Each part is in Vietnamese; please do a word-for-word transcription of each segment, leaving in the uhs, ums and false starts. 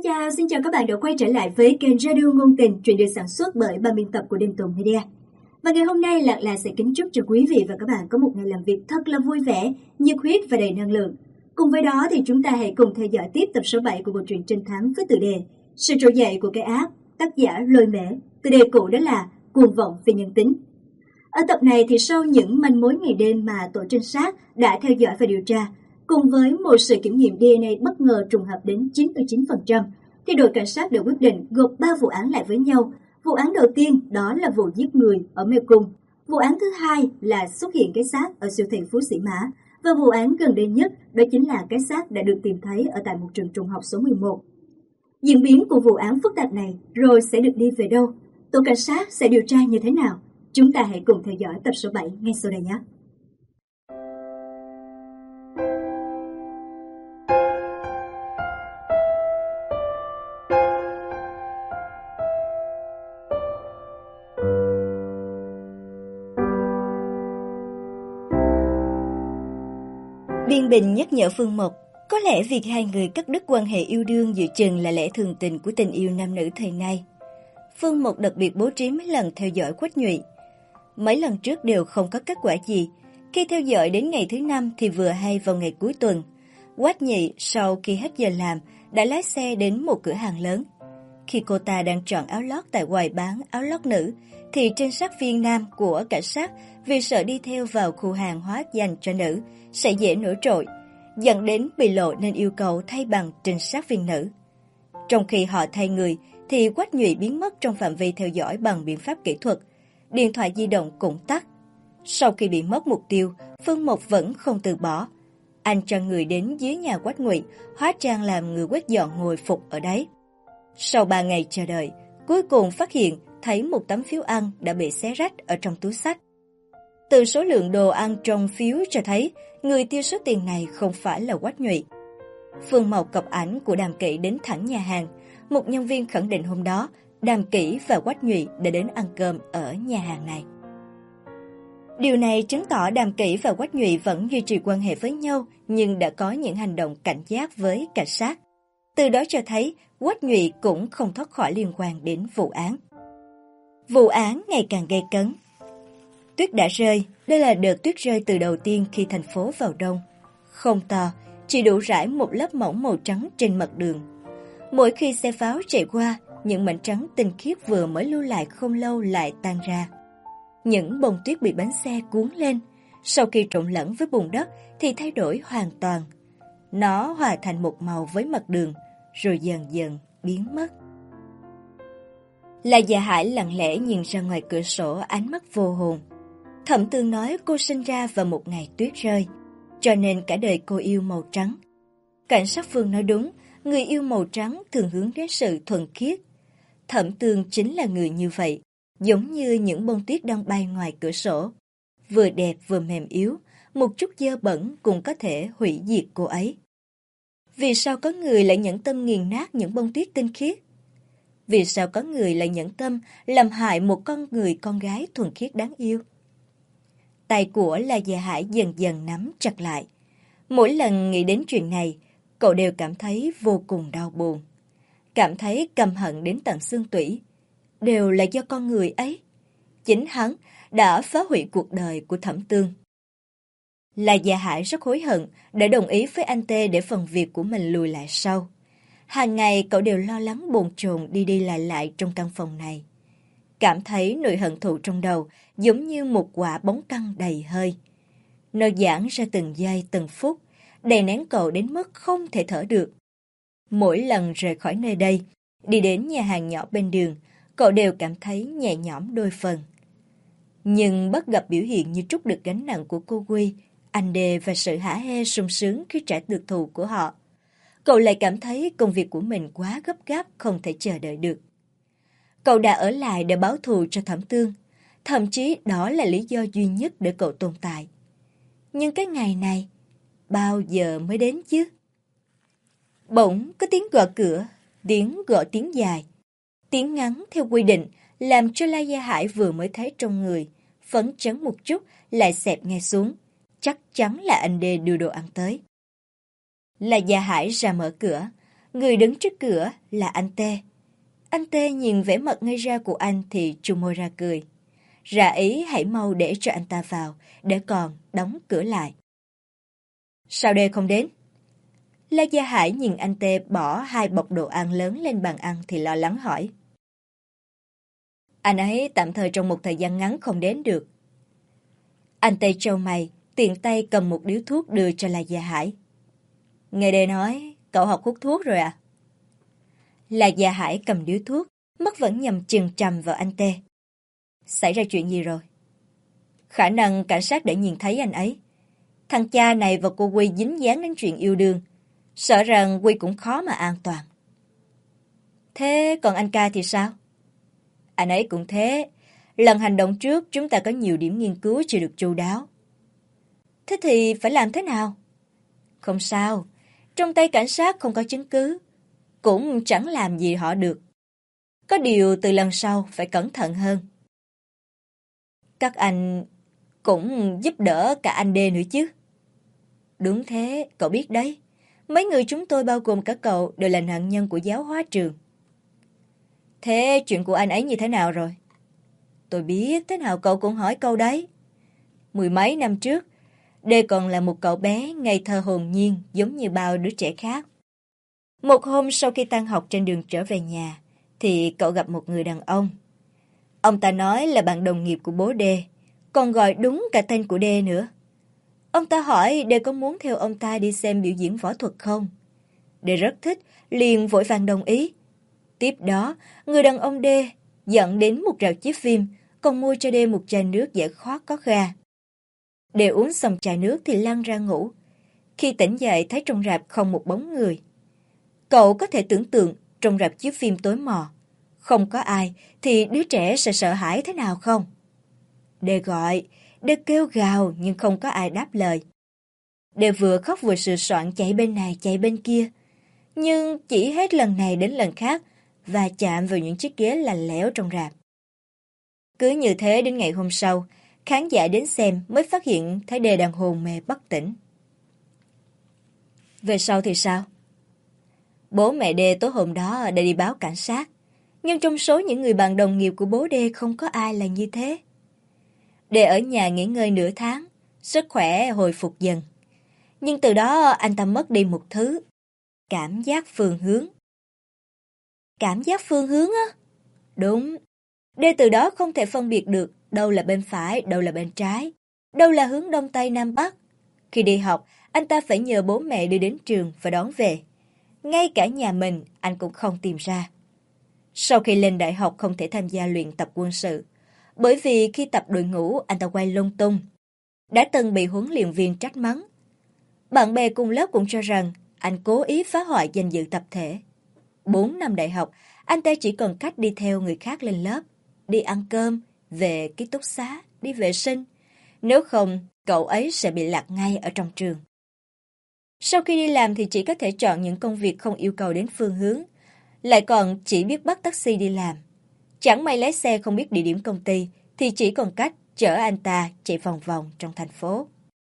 Xin chào, xin chào các bạn đã quay trở lại với kênh Radio Ngôn Tình, truyện được sản xuất bởi ban biên tập của Đình Tùng Media. Và ngày hôm nay Lạc Lạc sẽ kính chúc cho quý vị và các bạn có một ngày làm việc thật là vui vẻ, nhiệt huyết và đầy năng lượng. Cùng với đó thì chúng ta hãy cùng theo dõi tiếp tập số bảy của bộ truyện trinh thám với tựa đề Sự trỗi dậy của cái ác, tác giả Lôi Mễ. Tựa đề cũ đó là Cuồng vọng vì nhân tính. Ở tập này thì sau những manh mối ngày đêm mà tổ trinh sát đã theo dõi và điều tra, cùng với một sự kiểm nghiệm đê en a bất ngờ trùng hợp đến chín mươi chín phần trăm, thì đội cảnh sát đã quyết định gộp ba vụ án lại với nhau. Vụ án đầu tiên đó là vụ giết người ở Mê Cung. Vụ án thứ hai là xuất hiện cái xác ở siêu thị Phú Sĩ Mã. Và vụ án gần đây nhất đó chính là cái xác đã được tìm thấy ở tại một trường trung học số mười một. Diễn biến của vụ án phức tạp này rồi sẽ được đi về đâu? Tổ cảnh sát sẽ điều tra như thế nào? Chúng ta hãy cùng theo dõi tập số bảy ngay sau đây nhé. Biên Bình nhắc nhở Phương Mộc, có lẽ việc hai người cắt đứt quan hệ yêu đương giữa chừng là lẽ thường tình của tình yêu nam nữ thời nay. Phương Mộc đặc biệt bố trí mấy lần theo dõi Quách Nhụy. Mấy lần trước đều không có kết quả gì. Khi theo dõi đến ngày thứ năm thì vừa hay vào ngày cuối tuần. Quách Nhụy sau khi hết giờ làm đã lái xe đến một cửa hàng lớn. Khi cô ta đang chọn áo lót tại quầy bán áo lót nữ, thì trinh sát viên nam của cảnh sát vì sợ đi theo vào khu hàng hóa dành cho nữ sẽ dễ nổi trội, dẫn đến bị lộ nên yêu cầu thay bằng trinh sát viên nữ. Trong khi họ thay người, thì Quách Nhụy biến mất trong phạm vi theo dõi bằng biện pháp kỹ thuật. Điện thoại di động cũng tắt. Sau khi bị mất mục tiêu, Phương Mộc vẫn không từ bỏ. Anh cho người đến dưới nhà Quách Nhụy, hóa trang làm người quét dọn ngồi phục ở đấy. Sau ba ngày chờ đợi, cuối cùng phát hiện thấy một tấm phiếu ăn đã bị xé rách ở trong túi xách. Từ số lượng đồ ăn trong phiếu cho thấy người tiêu số tiền này không phải là Quách Nhụy. Phương Mộc cập ảnh của Đàm Kỷ đến thẳng nhà hàng. Một nhân viên khẳng định hôm đó Đàm Kỷ và Quách Nhụy đã đến ăn cơm ở nhà hàng này. Điều này chứng tỏ Đàm Kỷ và Quách Nhụy vẫn duy trì quan hệ với nhau, nhưng đã có những hành động cảnh giác với cảnh sát. Từ đó cho thấy Quách Nhụy cũng không thoát khỏi liên quan đến vụ án. Vụ án ngày càng gay cấn. Tuyết đã rơi, đây là đợt tuyết rơi từ đầu tiên khi thành phố vào đông. Không to, chỉ đủ rải một lớp mỏng màu trắng trên mặt đường. Mỗi khi xe pháo chạy qua, những mảnh trắng tinh khiết vừa mới lưu lại không lâu lại tan ra. Những bông tuyết bị bánh xe cuốn lên, sau khi trộn lẫn với bùn đất thì thay đổi hoàn toàn. Nó hòa thành một màu với mặt đường, rồi dần dần biến mất. Là Dạ Hải lặng lẽ nhìn ra ngoài cửa sổ, ánh mắt vô hồn. Thẩm Tương nói cô sinh ra vào một ngày tuyết rơi, cho nên cả đời cô yêu màu trắng. Cảnh sát Phương nói đúng, người yêu màu trắng thường hướng đến sự thuần khiết. Thẩm Tương chính là người như vậy, giống như những bông tuyết đang bay ngoài cửa sổ. Vừa đẹp vừa mềm yếu, một chút dơ bẩn cũng có thể hủy diệt cô ấy. Vì sao có người lại nhẫn tâm nghiền nát những bông tuyết tinh khiết? Vì sao có người lại nhẫn tâm làm hại một con người con gái thuần khiết đáng yêu? Tay của La Dạ Hải dần dần nắm chặt lại. Mỗi lần nghĩ đến chuyện này, cậu đều cảm thấy vô cùng đau buồn. Cảm thấy căm hận đến tận xương tủy. Đều là do con người ấy. Chính hắn đã phá hủy cuộc đời của Thẩm Tương. La Dạ Hải rất hối hận đã đồng ý với anh Tê để phần việc của mình lùi lại sau. Hàng ngày cậu đều lo lắng bồn chồn đi đi lại lại trong căn phòng này. Cảm thấy nỗi hận thù trong đầu giống như một quả bóng căng đầy hơi. Nó giãn ra từng giây từng phút, đè nén cậu đến mức không thể thở được. Mỗi lần rời khỏi nơi đây, đi đến nhà hàng nhỏ bên đường, cậu đều cảm thấy nhẹ nhõm đôi phần. Nhưng bắt gặp biểu hiện như trút được gánh nặng của cô Quy, anh Đề và sự hả hê sung sướng khi trả được thù của họ, cậu lại cảm thấy công việc của mình quá gấp gáp không thể chờ đợi được. Cậu đã ở lại để báo thù cho Thẩm Tương, thậm chí đó là lý do duy nhất để cậu tồn tại. Nhưng cái ngày này, bao giờ mới đến chứ? Bỗng có tiếng gõ cửa, tiếng gõ tiếng dài, tiếng ngắn theo quy định, làm cho La Gia Hải vừa mới thấy trong người, phấn chấn một chút lại xẹp ngay xuống. Chắc chắn là anh Đê đưa đồ ăn tới. La Gia Hải ra mở cửa, Người đứng trước cửa là anh Tê. Anh Tê nhìn vẻ mặt ngây ra của anh thì trùng môi ra cười. Ra ý hãy mau để cho anh ta vào, để còn đóng cửa lại. Sao Đê không đến? La Gia Hải nhìn anh Tê bỏ hai bọc đồ ăn lớn lên bàn ăn thì lo lắng hỏi. Anh ấy tạm thời trong một thời gian ngắn không đến được. Anh Tê trâu mày, tiện tay cầm một điếu thuốc đưa cho La Gia Hải. Nghe Đê nói, cậu học hút thuốc rồi à? La Gia Hải cầm điếu thuốc, mắt vẫn nhằm chừng chằm vào anh Tê. Xảy ra chuyện gì rồi? Khả năng cảnh sát đã nhìn thấy anh ấy. Thằng cha này và cô Quy dính dáng đến chuyện yêu đương. Sợ rằng Quy cũng khó mà an toàn. Thế còn anh ca thì sao? Anh ấy cũng thế. Lần hành động trước chúng ta có nhiều điểm nghiên cứu chưa được chu đáo. Thế thì phải làm thế nào? Không sao. Trong tay cảnh sát không có chứng cứ. Cũng chẳng làm gì họ được. Có điều từ lần sau phải cẩn thận hơn. Các anh cũng giúp đỡ cả anh Đê nữa chứ. Đúng thế, cậu biết đấy. Mấy người chúng tôi bao gồm cả cậu đều là nạn nhân của giáo hóa trường. Thế chuyện của anh ấy như thế nào rồi? Tôi biết, thế nào cậu cũng hỏi câu đấy. Mười mấy năm trước, Đê còn là một cậu bé ngây thơ hồn nhiên giống như bao đứa trẻ khác. Một hôm sau khi tan học trên đường trở về nhà, thì cậu gặp một người đàn ông. Ông ta nói là bạn đồng nghiệp của bố Đê, còn gọi đúng cả tên của Đê nữa. Ông ta hỏi Đê có muốn theo ông ta đi xem biểu diễn võ thuật không? Đê rất thích, liền vội vàng đồng ý. Tiếp đó, người đàn ông Đê dẫn đến một rạp chiếu phim, còn mua cho Đê một chai nước giải khát có ga. Đê uống xong chai nước thì lăn ra ngủ. Khi tỉnh dậy thấy trong rạp không một bóng người. Cậu có thể tưởng tượng trong rạp chiếu phim tối mò, không có ai thì đứa trẻ sẽ sợ hãi thế nào không? Đê gọi, Đê kêu gào nhưng không có ai đáp lời. Đê vừa khóc vừa sửa soạn chạy bên này chạy bên kia. Nhưng chỉ hết lần này đến lần khác và chạm vào những chiếc ghế lạnh lẽo trong rạp. Cứ như thế đến ngày hôm sau, khán giả đến xem mới phát hiện thấy Đê đang hôn mê bất tỉnh. Về sau thì sao? Bố mẹ Đê tối hôm đó đã đi báo cảnh sát. Nhưng trong số những người bạn đồng nghiệp của bố Đê không có ai là như thế. Đê ở nhà nghỉ ngơi nửa tháng, sức khỏe hồi phục dần. Nhưng từ đó anh ta mất đi một thứ. Cảm giác phương hướng. Cảm giác phương hướng á? Đúng. Đê từ đó không thể phân biệt được đâu là bên phải, đâu là bên trái, đâu là hướng đông tây nam bắc. Khi đi học, anh ta phải nhờ bố mẹ đưa đến trường và đón về. Ngay cả nhà mình, anh cũng không tìm ra. Sau khi lên đại học không thể tham gia luyện tập quân sự, bởi vì khi tập đội ngũ anh ta quay lung tung. Đã từng bị huấn luyện viên trách mắng. Bạn bè cùng lớp cũng cho rằng anh cố ý phá hoại danh dự tập thể. Bốn năm đại học, anh ta chỉ còn cách đi theo người khác lên lớp, đi ăn cơm, về ký túc xá, đi vệ sinh. Nếu không, cậu ấy sẽ bị lạc ngay ở trong trường. Sau khi đi làm thì chỉ có thể chọn những công việc không yêu cầu đến phương hướng, lại còn chỉ biết bắt taxi đi làm. Chẳng may lái xe không biết địa điểm công ty thì chỉ còn cách chở anh ta chạy vòng vòng trong thành phố.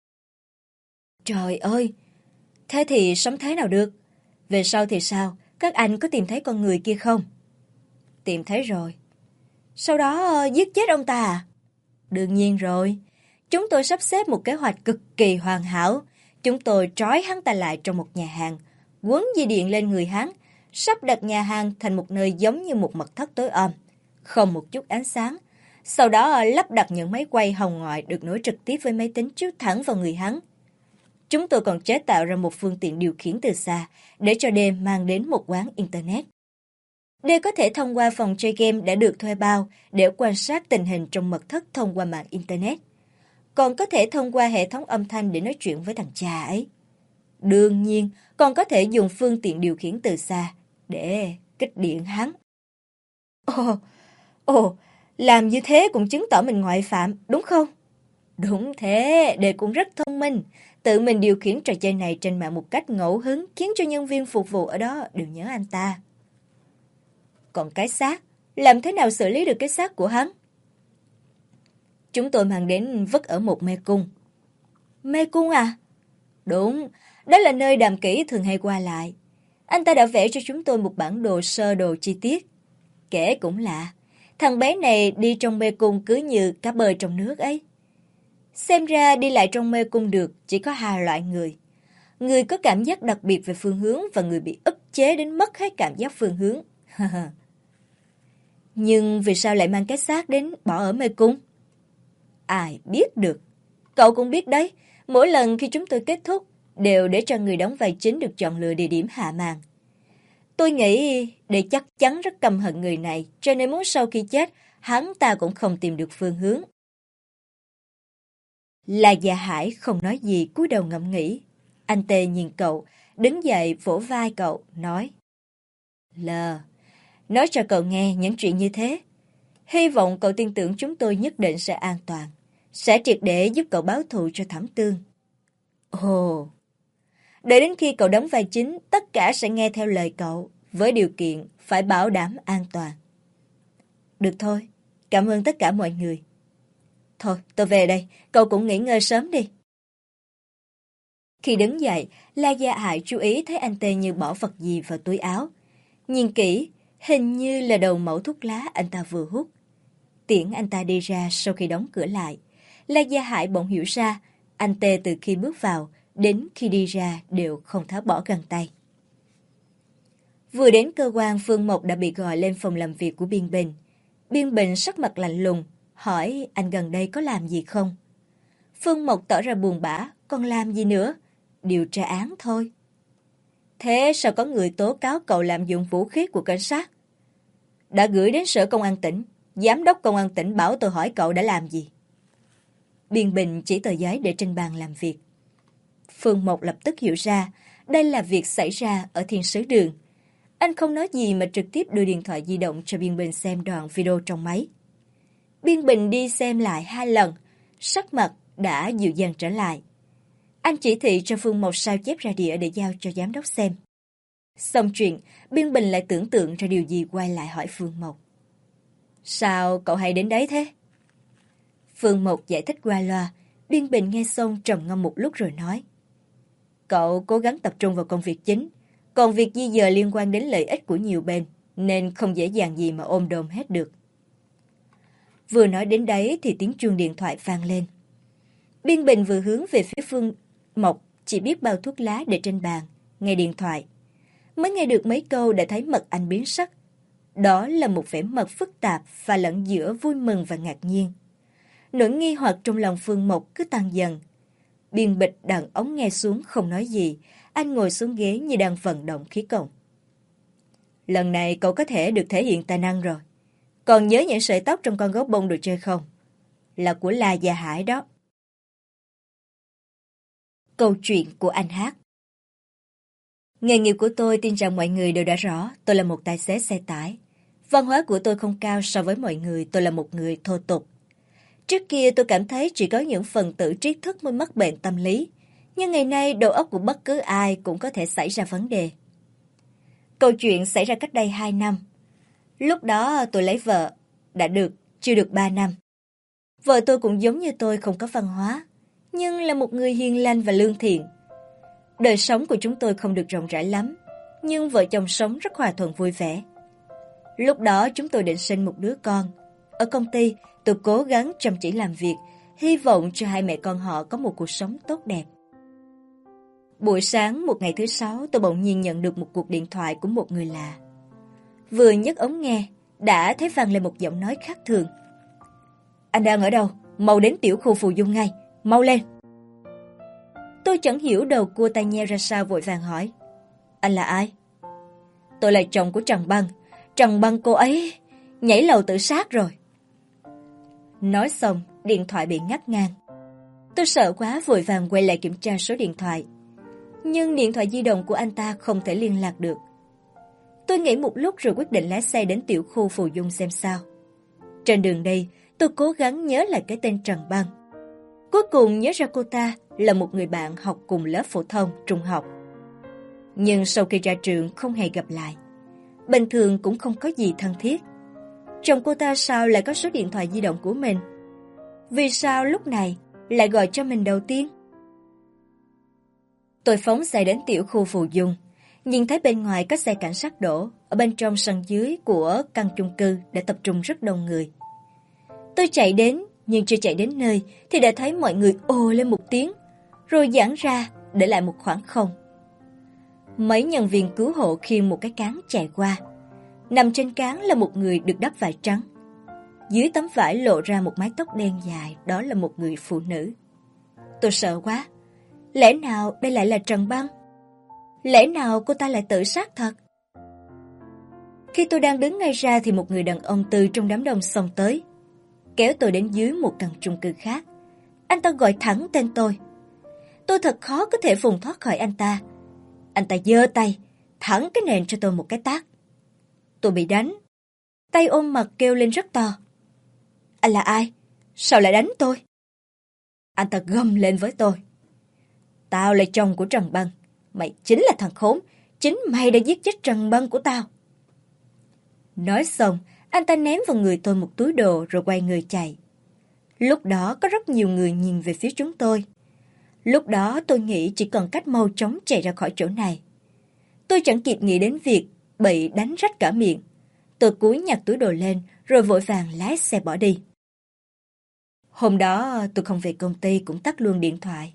Trời ơi! Thế thì sống thế nào được? Về sau thì sao? Các anh có tìm thấy con người kia không? Tìm thấy rồi. Sau đó uh, giết chết ông ta à? Đương nhiên rồi. Chúng tôi sắp xếp một kế hoạch cực kỳ hoàn hảo. Chúng tôi trói hắn ta lại trong một nhà hàng, quấn dây điện lên người hắn, sắp đặt nhà hàng thành một nơi giống như một mật thất tối om, không một chút ánh sáng. Sau đó lắp đặt những máy quay hồng ngoại được nối trực tiếp với máy tính chiếu thẳng vào người hắn. Chúng tôi còn chế tạo ra một phương tiện điều khiển từ xa để cho Đê mang đến một quán Internet. Đê có thể thông qua phòng chơi game đã được thuê bao để quan sát tình hình trong mật thất thông qua mạng Internet. Còn có thể thông qua hệ thống âm thanh để nói chuyện với thằng cha ấy. Đương nhiên, còn có thể dùng phương tiện điều khiển từ xa để kích điện hắn. Ồ, ồ, làm như thế cũng chứng tỏ mình ngoại phạm, đúng không? Đúng thế, Đê cũng rất thông minh. Tự mình điều khiển trò chơi này trên mạng một cách ngẫu hứng khiến cho nhân viên phục vụ ở đó đều nhớ anh ta. Còn cái xác, làm thế nào xử lý được cái xác của hắn? Chúng tôi mang đến vứt ở một mê cung. Mê cung à? Đúng, đó là nơi Đàm Kỷ thường hay qua lại. Anh ta đã vẽ cho chúng tôi một bản đồ sơ đồ chi tiết. Kể cũng lạ, thằng bé này đi trong mê cung cứ như cá bơi trong nước ấy. Xem ra đi lại trong mê cung được chỉ có hai loại người. Người có cảm giác đặc biệt về phương hướng và người bị ức chế đến mất hết cảm giác phương hướng. Nhưng vì sao lại mang cái xác đến bỏ ở mê cung? Ai biết được. Cậu cũng biết đấy, mỗi lần khi chúng tôi kết thúc đều để cho người đóng vai chính được chọn lựa địa điểm hạ màn. Tôi nghĩ để chắc chắn rất căm hận người này, cho nên muốn sau khi chết, hắn ta cũng không tìm được phương hướng. La Gia Hải không nói gì, cúi đầu ngẫm nghĩ. Anh Tê nhìn cậu, đứng dậy vỗ vai cậu, nói: Lờ, nói cho cậu nghe những chuyện như thế. Hy vọng cậu tin tưởng chúng tôi nhất định sẽ an toàn, sẽ triệt để giúp cậu báo thù cho Thẩm Tương. Ồ, đợi đến khi cậu đóng vai chính, tất cả sẽ nghe theo lời cậu, với điều kiện phải bảo đảm an toàn. Được thôi, cảm ơn tất cả mọi người. Thôi, tôi về đây, cậu cũng nghỉ ngơi sớm đi. Khi đứng dậy, La Gia Hải chú ý thấy anh Tê như bỏ vật gì vào túi áo. Nhìn kỹ, hình như là đầu mẩu thuốc lá anh ta vừa hút. Tiễn anh ta đi ra sau khi đóng cửa lại. La Gia Hải bỗng hiểu ra, anh Tê từ khi bước vào đến khi đi ra đều không tháo bỏ găng tay. Vừa đến cơ quan, Phương Mộc đã bị gọi lên phòng làm việc của Biên Bình. Biên Bình sắc mặt lạnh lùng, hỏi anh gần đây có làm gì không? Phương Mộc tỏ ra buồn bã, còn làm gì nữa? Điều tra án thôi. Thế sao có người tố cáo cậu lạm dụng vũ khí của cảnh sát? Đã gửi đến sở công an tỉnh, giám đốc công an tỉnh bảo tôi hỏi cậu đã làm gì? Biên Bình chỉ tờ giấy để trên bàn làm việc. Phương Mộc lập tức hiểu ra, đây là việc xảy ra ở Thiên Sứ Đường. Anh không nói gì mà trực tiếp đưa điện thoại di động cho Biên Bình xem đoạn video trong máy. Biên Bình đi xem lại hai lần, sắc mặt đã dịu dàng trở lại. Anh chỉ thị cho Phương Mộc sao chép ra đĩa để giao cho giám đốc xem. Xong chuyện, Biên Bình lại tưởng tượng ra điều gì quay lại hỏi Phương Mộc. Sao cậu hay đến đấy thế? Phương Mộc giải thích qua loa, Biên Bình nghe xong trầm ngâm một lúc rồi nói. Cậu cố gắng tập trung vào công việc chính, còn việc di dời liên quan đến lợi ích của nhiều bên, nên không dễ dàng gì mà ôm đồm hết được. Vừa nói đến đấy thì tiếng chuông điện thoại vang lên. Biên Bình vừa hướng về phía Phương Mộc, chỉ biết bao thuốc lá để trên bàn, nghe điện thoại. Mới nghe được mấy câu đã thấy mặt anh biến sắc. Đó là một vẻ mặt phức tạp và lẫn giữa vui mừng và ngạc nhiên. Nỗi nghi hoặc trong lòng Phương Mộc cứ tăng dần. Biên Bịch đặt ống nghe xuống không nói gì, anh ngồi xuống ghế như đang vận động khí công. Lần này cậu có thể được thể hiện tài năng rồi. Còn nhớ những sợi tóc trong con gấu bông đồ chơi không? Là của La Gia Hải đó. Câu chuyện của anh Hát. Nghề nghiệp của tôi tin rằng mọi người đều đã rõ, tôi là một tài xế xe tải. Văn hóa của tôi không cao so với mọi người, tôi là một người thô tục. Trước kia tôi cảm thấy chỉ có những phần tử trí thức mới mắc bệnh tâm lý, nhưng ngày nay đầu óc của bất cứ ai cũng có thể xảy ra vấn đề. Câu chuyện xảy ra cách đây hai năm. Lúc đó tôi lấy vợ, đã được, chưa được ba năm. Vợ tôi cũng giống như tôi không có văn hóa, nhưng là một người hiền lành và lương thiện. Đời sống của chúng tôi không được rộng rãi lắm, nhưng vợ chồng sống rất hòa thuận vui vẻ. Lúc đó chúng tôi định sinh một đứa con. Ở công ty, tôi cố gắng chăm chỉ làm việc, hy vọng cho hai mẹ con họ có một cuộc sống tốt đẹp. Buổi sáng một ngày thứ sáu, tôi bỗng nhiên nhận được một cuộc điện thoại của một người lạ. Vừa nhấc ống nghe, đã thấy vang lên một giọng nói khác thường. Anh đang ở đâu? Mau đến tiểu khu Phù Dung ngay, mau lên. Tôi chẳng hiểu đầu cua tai nheo ra sao, vội vàng hỏi. Anh là ai? Tôi là chồng của Trần Băng. Trần Băng cô ấy nhảy lầu tự sát rồi. Nói xong, điện thoại bị ngắt ngang. Tôi sợ quá vội vàng quay lại kiểm tra số điện thoại. Nhưng điện thoại di động của anh ta không thể liên lạc được. Tôi nghĩ một lúc rồi quyết định lái xe đến tiểu khu Phù Dung xem sao. Trên đường đi, tôi cố gắng nhớ lại cái tên Trần Băng. Cuối cùng nhớ ra cô ta là một người bạn học cùng lớp phổ thông, trung học. Nhưng sau khi ra trường không hề gặp lại. Bình thường cũng không có gì thân thiết. Chồng cô ta sao lại có số điện thoại di động của mình? Vì sao lúc này lại gọi cho mình đầu tiên? Tôi phóng xe đến tiểu khu Phù Dung. Nhìn thấy bên ngoài có xe cảnh sát đổ, ở bên trong sân dưới của căn chung cư đã tập trung rất đông người. Tôi chạy đến, nhưng chưa chạy đến nơi thì đã thấy mọi người ồ lên một tiếng, rồi giãn ra để lại một khoảng không. Mấy nhân viên cứu hộ khiêng một cái cáng chạy qua. Nằm trên cáng là một người được đắp vải trắng. Dưới tấm vải lộ ra một mái tóc đen dài, đó là một người phụ nữ. Tôi sợ quá. Lẽ nào đây lại là Trần Băng? Lẽ nào cô ta lại tự sát thật? Khi tôi đang đứng ngay ra thì một người đàn ông từ trong đám đông xông tới, kéo tôi đến dưới một căn chung cư khác. Anh ta gọi thẳng tên tôi. Tôi thật khó có thể vùng thoát khỏi anh ta. Anh ta giơ tay, thẳng cái nền cho tôi một cái tát. Tôi bị đánh. Tay ôm mặt kêu lên rất to. Anh là ai? Sao lại đánh tôi? Anh ta gầm lên với tôi. Tao là chồng của Trần Băng. Mày chính là thằng khốn. Chính mày đã giết chết Trần Băng của tao. Nói xong, anh ta ném vào người tôi một túi đồ rồi quay người chạy. Lúc đó có rất nhiều người nhìn về phía chúng tôi. Lúc đó tôi nghĩ chỉ còn cách mau chóng chạy ra khỏi chỗ này. Tôi chẳng kịp nghĩ đến việc bị đánh rách cả miệng. Tôi cúi nhặt túi đồ lên rồi vội vàng lái xe bỏ đi. Hôm đó tôi không về công ty cũng tắt luôn điện thoại.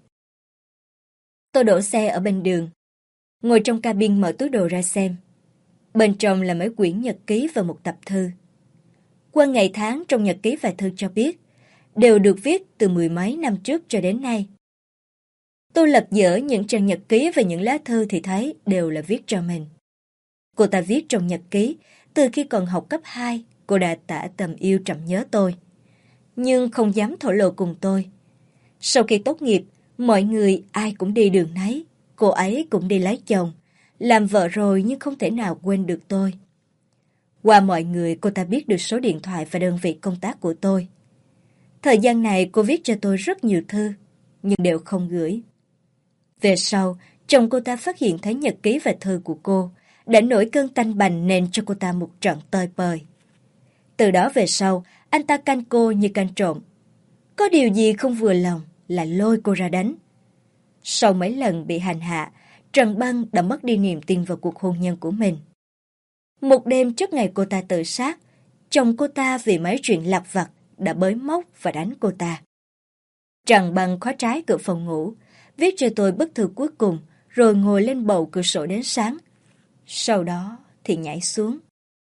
Tôi đổ xe ở bên đường, ngồi trong cabin mở túi đồ ra xem. Bên trong là mấy quyển nhật ký và một tập thư. Qua ngày tháng trong nhật ký và thư cho biết, đều được viết từ mười mấy năm trước cho đến nay. Tôi lật dở những trang nhật ký và những lá thư thì thấy đều là viết cho mình. Cô ta viết trong nhật ký, từ khi còn học cấp hai, cô đã tả tầm yêu trầm nhớ tôi. Nhưng không dám thổ lộ cùng tôi. Sau khi tốt nghiệp, mọi người ai cũng đi đường nấy, cô ấy cũng đi lấy chồng. Làm vợ rồi nhưng không thể nào quên được tôi. Qua mọi người cô ta biết được số điện thoại và đơn vị công tác của tôi. Thời gian này cô viết cho tôi rất nhiều thư, nhưng đều không gửi. Về sau, chồng cô ta phát hiện thấy nhật ký và thư của cô, đã nổi cơn tanh bành nên cho cô ta một trận tơi bời. Từ đó về sau, anh ta canh cô như canh trộm. Có điều gì không vừa lòng là lôi cô ra đánh. Sau mấy lần bị hành hạ, Trần Băng đã mất đi niềm tin vào cuộc hôn nhân của mình. Một đêm trước ngày cô ta tự sát, chồng cô ta vì mấy chuyện lặt vặt đã bới móc và đánh cô ta. Trần Băng khóa trái cửa phòng ngủ, viết cho tôi bức thư cuối cùng rồi ngồi lên bầu cửa sổ đến sáng. Sau đó thì nhảy xuống.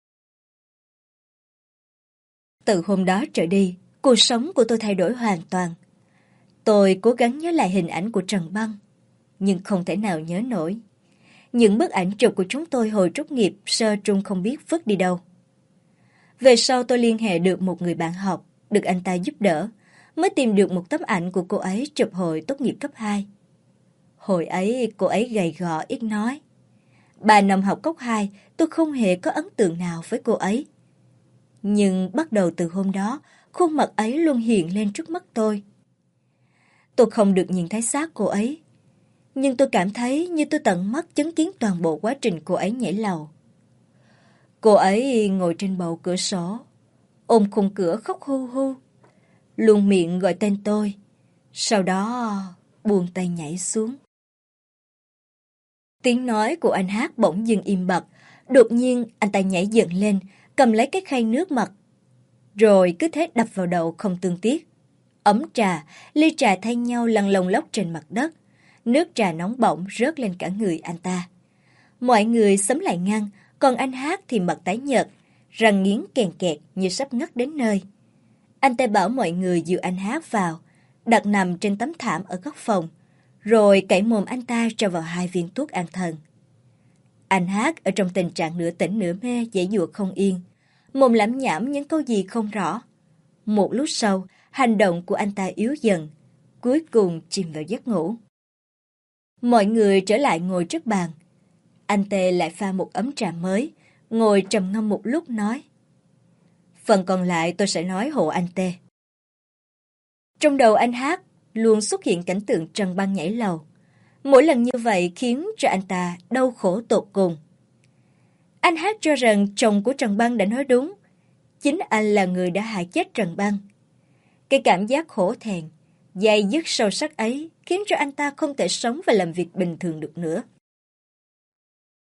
Từ hôm đó trở đi, cuộc sống của tôi thay đổi hoàn toàn. Tôi cố gắng nhớ lại hình ảnh của Trần Băng, nhưng không thể nào nhớ nổi. Những bức ảnh chụp của chúng tôi hồi tốt nghiệp sơ trung không biết vứt đi đâu. Về sau tôi liên hệ được một người bạn học, được anh ta giúp đỡ, mới tìm được một tấm ảnh của cô ấy chụp hồi tốt nghiệp cấp hai. Hồi ấy cô ấy gầy gò ít nói. Ba năm học cấp hai tôi không hề có ấn tượng nào với cô ấy. Nhưng bắt đầu từ hôm đó, khuôn mặt ấy luôn hiện lên trước mắt tôi. Tôi không được nhìn thấy xác cô ấy, nhưng tôi cảm thấy như tôi tận mắt chứng kiến toàn bộ quá trình cô ấy nhảy lầu. Cô ấy ngồi trên bầu cửa sổ, ôm khung cửa khóc hu hu, luôn miệng gọi tên tôi, sau đó buông tay nhảy xuống. Tiếng nói của anh Hát bỗng dưng im bặt, đột nhiên anh ta nhảy dựng lên, cầm lấy cái khay nước mặt, rồi cứ thế đập vào đầu không thương tiếc. Ấm trà, ly trà thay nhau lăn lông lóc trên mặt đất, nước trà nóng bỏng rớt lên cả người anh ta. Mọi người xúm lại ngăn, còn anh Hát thì mặt tái nhợt, răng nghiến kèn kẹt như sắp ngất đến nơi. Anh ta bảo mọi người dìu anh Hát vào, đặt nằm trên tấm thảm ở góc phòng, rồi cạy mồm anh ta cho vào hai viên thuốc an thần. Anh Hát ở trong tình trạng nửa tỉnh nửa mê, giãy giụa không yên, mồm lẩm nhẩm những câu gì không rõ. Một lúc sau, hành động của anh ta yếu dần, cuối cùng chìm vào giấc ngủ. Mọi người trở lại ngồi trước bàn. Anh Tê lại pha một ấm trà mới, ngồi trầm ngâm một lúc nói: "Phần còn lại tôi sẽ nói hộ anh Tê." Trong đầu anh Hát luôn xuất hiện cảnh tượng Trần Băng nhảy lầu. Mỗi lần như vậy khiến cho anh ta đau khổ tột cùng. Anh Hát cho rằng chồng của Trần Băng đã nói đúng. Chính anh là người đã hại chết Trần Băng. Cái cảm giác hổ thẹn, dai dứt sâu sắc ấy khiến cho anh ta không thể sống và làm việc bình thường được nữa.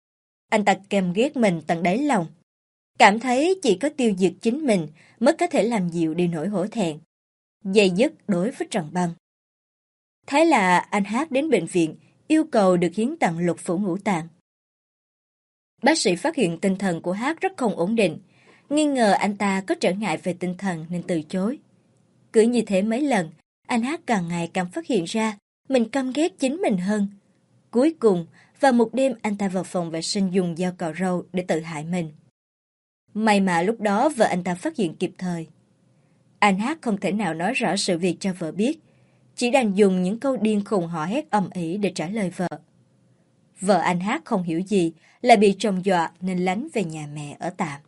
Anh ta căm ghét mình tận đáy lòng, cảm thấy chỉ có tiêu diệt chính mình mới có thể làm dịu đi nỗi hổ thẹn, dây dứt đối với Trần Băng. Thế là anh Hát đến bệnh viện, yêu cầu được hiến tặng lục phủ ngũ tạng. Bác sĩ phát hiện tinh thần của Hát rất không ổn định, nghi ngờ anh ta có trở ngại về tinh thần nên từ chối. Cứ như thế mấy lần, anh Hát càng ngày càng phát hiện ra mình căm ghét chính mình hơn. Cuối cùng, vào một đêm anh ta vào phòng vệ sinh dùng dao cạo râu để tự hại mình. May mà lúc đó vợ anh ta phát hiện kịp thời. Anh Hát không thể nào nói rõ sự việc cho vợ biết, chỉ đành dùng những câu điên khùng hò hét ầm ĩ để trả lời vợ. Vợ anh Hát không hiểu gì, lại bị chồng dọa nên lánh về nhà mẹ ở tạm.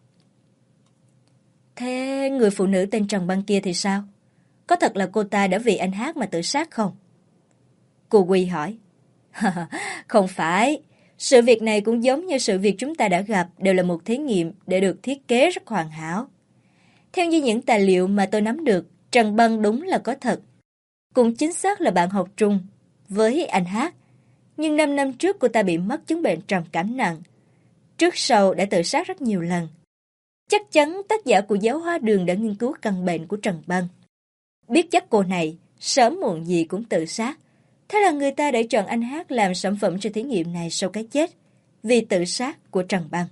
Thế người phụ nữ tên Trần Băng kia thì sao? Có thật là cô ta đã vì anh Hát mà tự sát không? Cô Quy hỏi. Không phải, sự việc này cũng giống như sự việc chúng ta đã gặp, đều là một thí nghiệm để được thiết kế rất hoàn hảo. Theo như những tài liệu mà tôi nắm được, Trần Băng đúng là có thật. Cũng chính xác là bạn học trung với anh Hát. Nhưng năm năm trước cô ta bị mắc chứng bệnh trầm cảm nặng. Trước sau đã tự sát rất nhiều lần. Chắc chắn tác giả của Giáo Hoa Đường đã nghiên cứu căn bệnh của Trần Băng. Biết chắc cô này sớm muộn gì cũng tự sát. Thế là người ta đã chọn anh Hát làm sản phẩm cho thí nghiệm này sau cái chết vì tự sát của Trần Băng.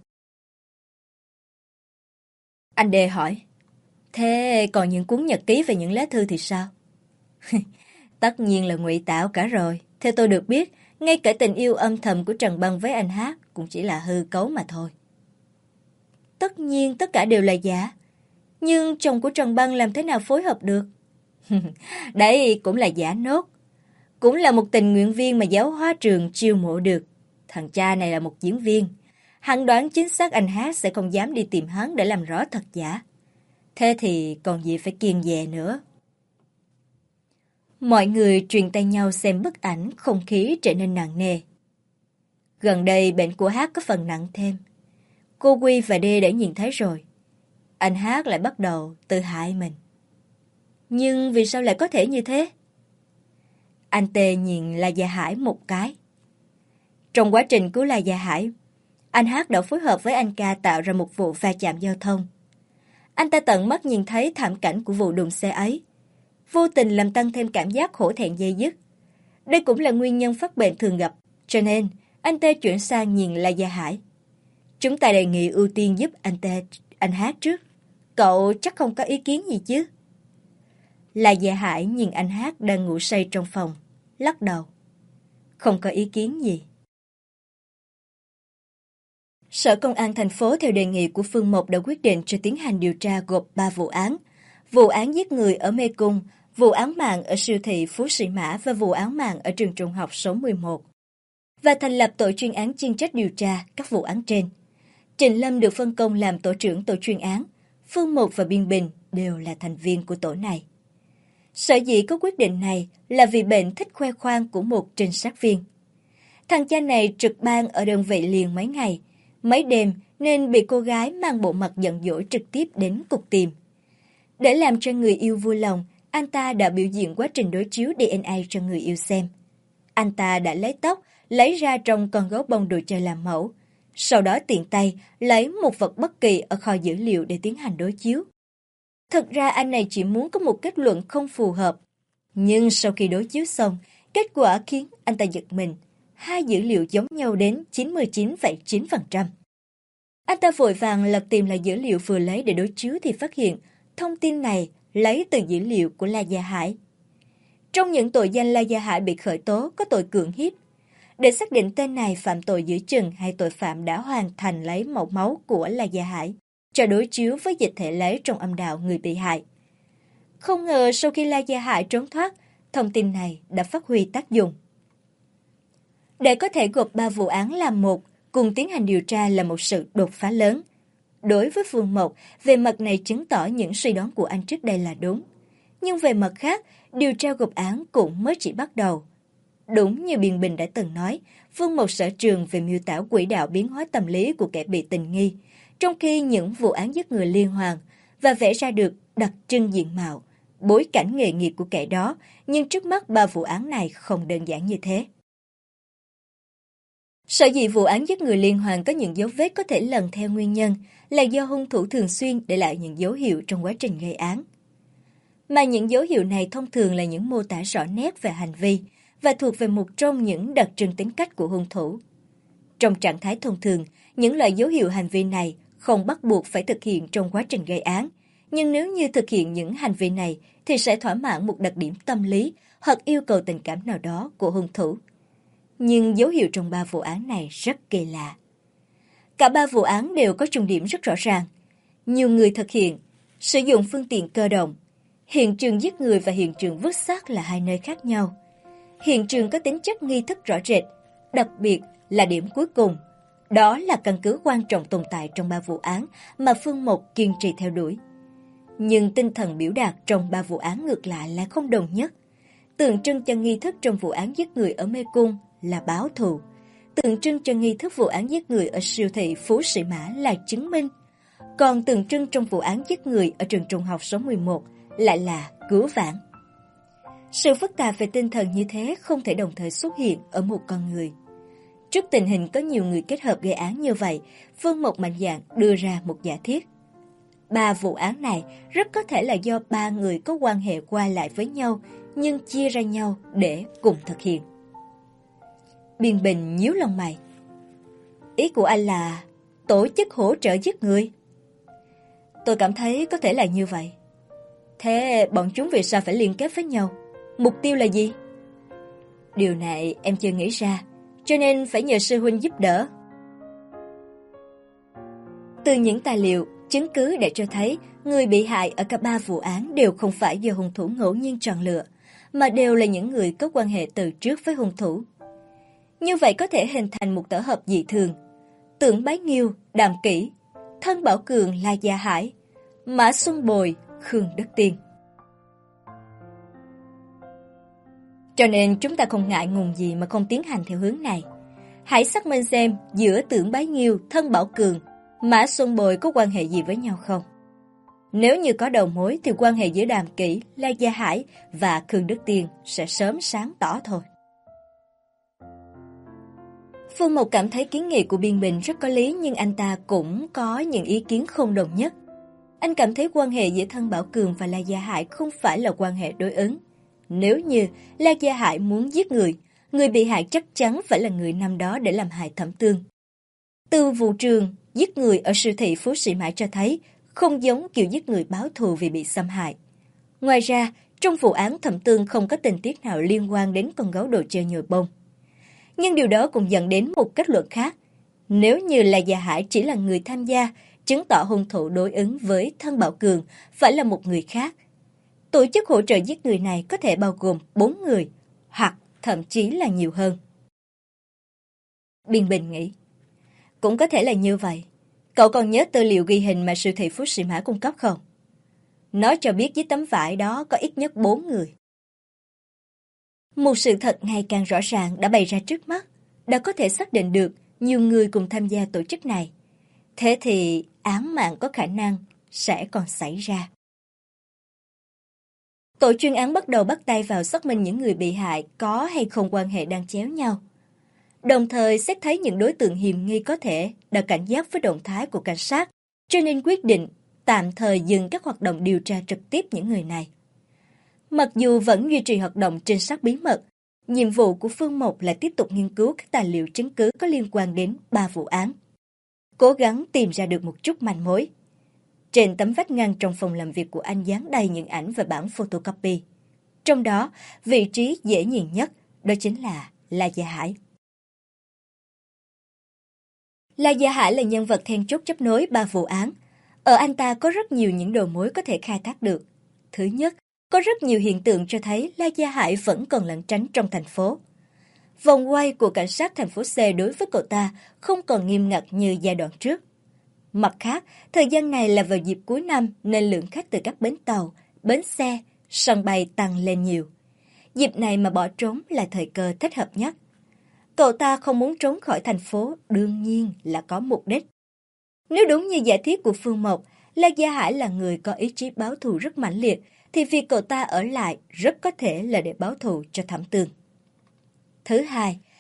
Anh Đê hỏi, thế còn những cuốn nhật ký về những lá thư thì sao? Tất nhiên là ngụy tạo cả rồi. Theo tôi được biết, ngay cả tình yêu âm thầm của Trần Băng với anh Hát cũng chỉ là hư cấu mà thôi. Tất nhiên tất cả đều là giả. Nhưng chồng của Trần Băng làm thế nào phối hợp được? Đấy cũng là giả nốt. Cũng là một tình nguyện viên mà giáo hóa trường chiêu mộ được. Thằng cha này là một diễn viên. Hắn đoán chính xác anh Hát sẽ không dám đi tìm hắn để làm rõ thật giả. Thế thì còn gì phải kiêng dè nữa. Mọi người truyền tay nhau xem bức ảnh, không khí trở nên nặng nề. Gần đây bệnh của Hát có phần nặng thêm. Cô Quy và Đê đã nhìn thấy rồi. Anh Hát lại bắt đầu tự hại mình. Nhưng vì sao lại có thể như thế? Anh Tê nhìn La Gia Hải một cái. Trong quá trình cứu La Gia Hải, anh Hát đã phối hợp với anh Ca tạo ra một vụ va chạm giao thông. Anh ta tận mắt nhìn thấy thảm cảnh của vụ đụng xe ấy, vô tình làm tăng thêm cảm giác hổ thẹn dây dứt. Đây cũng là nguyên nhân phát bệnh thường gặp, cho nên anh Tê chuyển sang nhìn La Gia Hải. Chúng ta đề nghị ưu tiên giúp anh Tê, anh Hát trước. Cậu chắc không có ý kiến gì chứ? La Gia Hải nhìn anh Hát đang ngủ say trong phòng, lắc đầu. Không có ý kiến gì. Sở Công an thành phố theo đề nghị của Phương Mộc đã quyết định cho tiến hành điều tra gộp ba vụ án. Vụ án giết người ở Mê Cung, vụ án mạng ở siêu thị Phú Sĩ Mã và vụ án mạng ở trường trung học số mười một. Và thành lập tổ chuyên án chuyên trách điều tra các vụ án trên. Trịnh Lâm được phân công làm tổ trưởng tổ chuyên án. Phương Mộc và Biên Bình đều là thành viên của tổ này. Sở dĩ có quyết định này là vì bệnh thích khoe khoang của một trinh sát viên. Thằng cha này trực ban ở đơn vị liền mấy ngày, mấy đêm nên bị cô gái mang bộ mặt giận dỗi trực tiếp đến cục tìm. Để làm cho người yêu vui lòng, anh ta đã biểu diễn quá trình đối chiếu đê en a cho người yêu xem. Anh ta đã lấy tóc, lấy ra trong con gấu bông đồ chơi làm mẫu. Sau đó tiện tay lấy một vật bất kỳ ở kho dữ liệu để tiến hành đối chiếu. Thực ra anh này chỉ muốn có một kết luận không phù hợp. Nhưng sau khi đối chiếu xong, kết quả khiến anh ta giật mình. Hai dữ liệu giống nhau đến chín mươi chín phẩy chín phần trăm. Anh ta vội vàng lật tìm lại dữ liệu vừa lấy để đối chiếu thì phát hiện thông tin này lấy từ dữ liệu của La Gia Hải. Trong những tội danh La Gia Hải bị khởi tố có tội cưỡng hiếp. Để xác định tên này phạm tội giữa chừng hay tội phạm đã hoàn thành lấy mẫu máu của La Gia Hải, cho đối chiếu với dịch thể lấy trong âm đạo người bị hại. Không ngờ sau khi La Gia Hải trốn thoát, thông tin này đã phát huy tác dụng. Để có thể gộp ba vụ án làm một, cùng tiến hành điều tra là một sự đột phá lớn. Đối với Phương Mộc, về mặt này chứng tỏ những suy đoán của anh trước đây là đúng. Nhưng về mặt khác, điều tra gộp án cũng mới chỉ bắt đầu. Đúng như Biên Bình đã từng nói, Phương Mộc sở trường về miêu tả quỹ đạo biến hóa tâm lý của kẻ bị tình nghi, trong khi những vụ án giết người liên hoàn và vẽ ra được đặc trưng diện mạo, bối cảnh nghề nghiệp của kẻ đó, nhưng trước mắt ba vụ án này không đơn giản như thế. Sở dĩ vụ án giết người liên hoàn có những dấu vết có thể lần theo nguyên nhân là do hung thủ thường xuyên để lại những dấu hiệu trong quá trình gây án. Mà những dấu hiệu này thông thường là những mô tả rõ nét về hành vi và thuộc về một trong những đặc trưng tính cách của hung thủ. Trong trạng thái thông thường, những loại dấu hiệu hành vi này không bắt buộc phải thực hiện trong quá trình gây án, nhưng nếu như thực hiện những hành vi này thì sẽ thỏa mãn một đặc điểm tâm lý hoặc yêu cầu tình cảm nào đó của hung thủ. Nhưng dấu hiệu trong ba vụ án này rất kỳ lạ. Cả ba vụ án đều có chung điểm rất rõ ràng. Nhiều người thực hiện, sử dụng phương tiện cơ động. Hiện trường giết người và hiện trường vứt xác là hai nơi khác nhau. Hiện trường có tính chất nghi thức rõ rệt, đặc biệt là điểm cuối cùng. Đó là căn cứ quan trọng tồn tại trong ba vụ án mà Phương Mộc kiên trì theo đuổi. Nhưng tinh thần biểu đạt trong ba vụ án ngược lại là không đồng nhất. Tượng trưng cho nghi thức trong vụ án giết người ở Mê Cung là báo thù. Tượng trưng cho nghi thức vụ án giết người ở siêu thị Phú Sĩ Mã là chứng minh. Còn tượng trưng trong vụ án giết người ở trường trung học số mười một lại là cứu vãn. Sự phức tạp về tinh thần như thế không thể đồng thời xuất hiện ở một con người. Trước tình hình có nhiều người kết hợp gây án như vậy, Phương Mộc mạnh dạn đưa ra một giả thiết. Ba vụ án này rất có thể là do ba người có quan hệ qua lại với nhau nhưng chia ra nhau để cùng thực hiện. Biên Bình nhíu lông mày. Ý của anh là tổ chức hỗ trợ giết người? Tôi cảm thấy có thể là như vậy. Thế bọn chúng vì sao phải liên kết với nhau? Mục tiêu là gì? Điều này em chưa nghĩ ra, cho nên phải nhờ sư huynh giúp đỡ. Từ những tài liệu, chứng cứ để cho thấy người bị hại ở cả ba vụ án đều không phải do hung thủ ngẫu nhiên chọn lựa, mà đều là những người có quan hệ từ trước với hung thủ. Như vậy có thể hình thành một tổ hợp dị thường. Tưởng Bái Nghiêu, Đàm Kỷ, Thân Bảo Cường, La Gia Hải, Mã Xuân Bồi, Khương Đất Tiên. Cho nên chúng ta không ngại ngùng gì mà không tiến hành theo hướng này. Hãy xác minh xem giữa Tưởng Bái Nghiêu, Thân Bảo Cường, Mã Xuân Bồi có quan hệ gì với nhau không. Nếu như có đầu mối thì quan hệ giữa Đàm Kỷ, La Gia Hải và Khương Đức Tiên sẽ sớm sáng tỏ thôi. Phương Mộc cảm thấy kiến nghị của Biên Bình rất có lý, nhưng anh ta cũng có những ý kiến không đồng nhất. Anh cảm thấy quan hệ giữa Thân Bảo Cường và La Gia Hải không phải là quan hệ đối ứng. Nếu như La Gia Hải muốn giết người, người bị hại chắc chắn phải là người năm đó để làm hại Thẩm Tương. Từ vụ trường giết người ở siêu thị Phú Sĩ Mã cho thấy không giống kiểu giết người báo thù vì bị xâm hại. Ngoài ra, trong vụ án Thẩm Tương không có tình tiết nào liên quan đến con gấu đồ chơi nhồi bông. Nhưng điều đó cũng dẫn đến một kết luận khác. Nếu như La Gia Hải chỉ là người tham gia, chứng tỏ hung thủ đối ứng với Thân Bảo Cường phải là một người khác. Tổ chức hỗ trợ giết người này có thể bao gồm bốn người, hoặc thậm chí là nhiều hơn. Biên Bình nghĩ, cũng có thể là như vậy. Cậu còn nhớ tư liệu ghi hình mà siêu thị Phú Sĩ Mã cung cấp không? Nó cho biết dưới tấm vải đó có ít nhất bốn người. Một sự thật ngày càng rõ ràng đã bày ra trước mắt, đã có thể xác định được nhiều người cùng tham gia tổ chức này. Thế thì án mạng có khả năng sẽ còn xảy ra. Tổ chuyên án bắt đầu bắt tay vào xác minh những người bị hại có hay không quan hệ đang chéo nhau. Đồng thời xét thấy những đối tượng hiểm nghi có thể đã cảnh giác với động thái của cảnh sát, cho nên quyết định tạm thời dừng các hoạt động điều tra trực tiếp những người này. Mặc dù vẫn duy trì hoạt động trinh sát bí mật, nhiệm vụ của Phương Mộc là tiếp tục nghiên cứu các tài liệu chứng cứ có liên quan đến ba vụ án. Cố gắng tìm ra được một chút manh mối. Trên tấm vách ngăn trong phòng làm việc của anh dán đầy những ảnh và bản photocopy. Trong đó, vị trí dễ nhìn nhất đó chính là La Gia Hải. La Gia Hải là nhân vật then chốt chấp nối ba vụ án. Ở anh ta có rất nhiều những đầu mối có thể khai thác được. Thứ nhất, có rất nhiều hiện tượng cho thấy La Gia Hải vẫn còn lẩn tránh trong thành phố. Vòng quay của cảnh sát thành phố C đối với cậu ta không còn nghiêm ngặt như giai đoạn trước. Mặt khác, thời gian này là vào dịp cuối năm nên lượng khách từ các bến tàu, bến xe, sân bay tăng lên nhiều. Dịp này mà bỏ trốn là thời cơ thích hợp nhất. Cậu ta không muốn trốn khỏi thành phố, đương nhiên là có mục đích. Nếu đúng như giả thiết của Phương Mộc, La Gia Hải là người có ý chí báo thù rất mãnh liệt, thì việc cậu ta ở lại rất có thể là để báo thù cho Thẩm Tương. Thứ hai,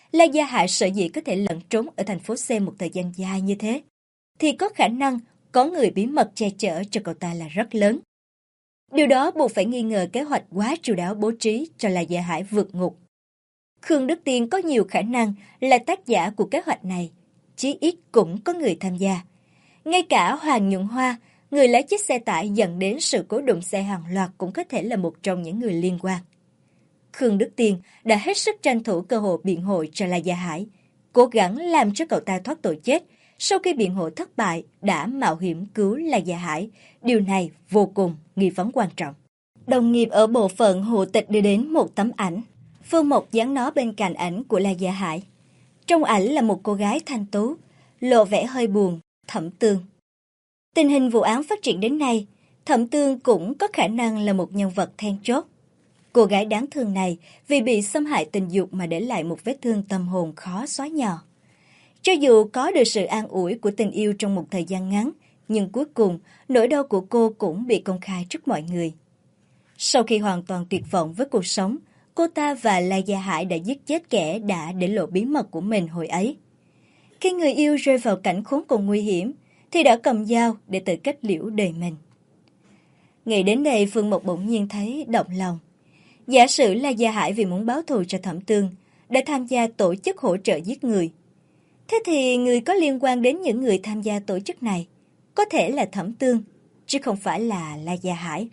La Gia Hải sở dĩ có thể lẩn trốn ở thành phố C một thời gian dài như thế, thì có khả năng có người bí mật che chở cho cậu ta là rất lớn. Điều đó buộc phải nghi ngờ kế hoạch quá chu đáo bố trí cho La Gia Hải vượt ngục. Khương Đức Tiên có nhiều khả năng là tác giả của kế hoạch này, chí ít cũng có người tham gia. Ngay cả Hoàng Nhuận Hoa, người lái chiếc xe tải dẫn đến sự cố đụng xe hàng loạt cũng có thể là một trong những người liên quan. Khương Đức Tiên đã hết sức tranh thủ cơ hội biện hộ cho La Gia Hải, cố gắng làm cho cậu ta thoát tội chết. Sau khi biện hộ thất bại, đã mạo hiểm cứu La Gia Hải. Điều này vô cùng nghi vấn quan trọng. Đồng nghiệp ở bộ phận hộ tịch đưa đến một tấm ảnh. Phương Mộc dán nó bên cạnh ảnh của La Gia Hải. Trong ảnh là một cô gái thanh tú, lộ vẻ hơi buồn, Thẩm Tương. Tình hình vụ án phát triển đến nay, Thẩm Tương cũng có khả năng là một nhân vật then chốt. Cô gái đáng thương này vì bị xâm hại tình dục mà để lại một vết thương tâm hồn khó xóa nhòa. Cho dù có được sự an ủi của tình yêu trong một thời gian ngắn, nhưng cuối cùng nỗi đau của cô cũng bị công khai trước mọi người. Sau khi hoàn toàn tuyệt vọng với cuộc sống, cô ta và La Gia Hải đã giết chết kẻ đã để lộ bí mật của mình hồi ấy. Khi người yêu rơi vào cảnh khốn cùng nguy hiểm, thì đã cầm dao để tự kết liễu đời mình. Nghĩ đến đây, Phương Mộc bỗng nhiên thấy động lòng. Giả sử La Gia Hải vì muốn báo thù cho Thẩm Tương, đã tham gia tổ chức hỗ trợ giết người. Thế thì người có liên quan đến những người tham gia tổ chức này có thể là Thẩm Tương, chứ không phải là La Gia Hải.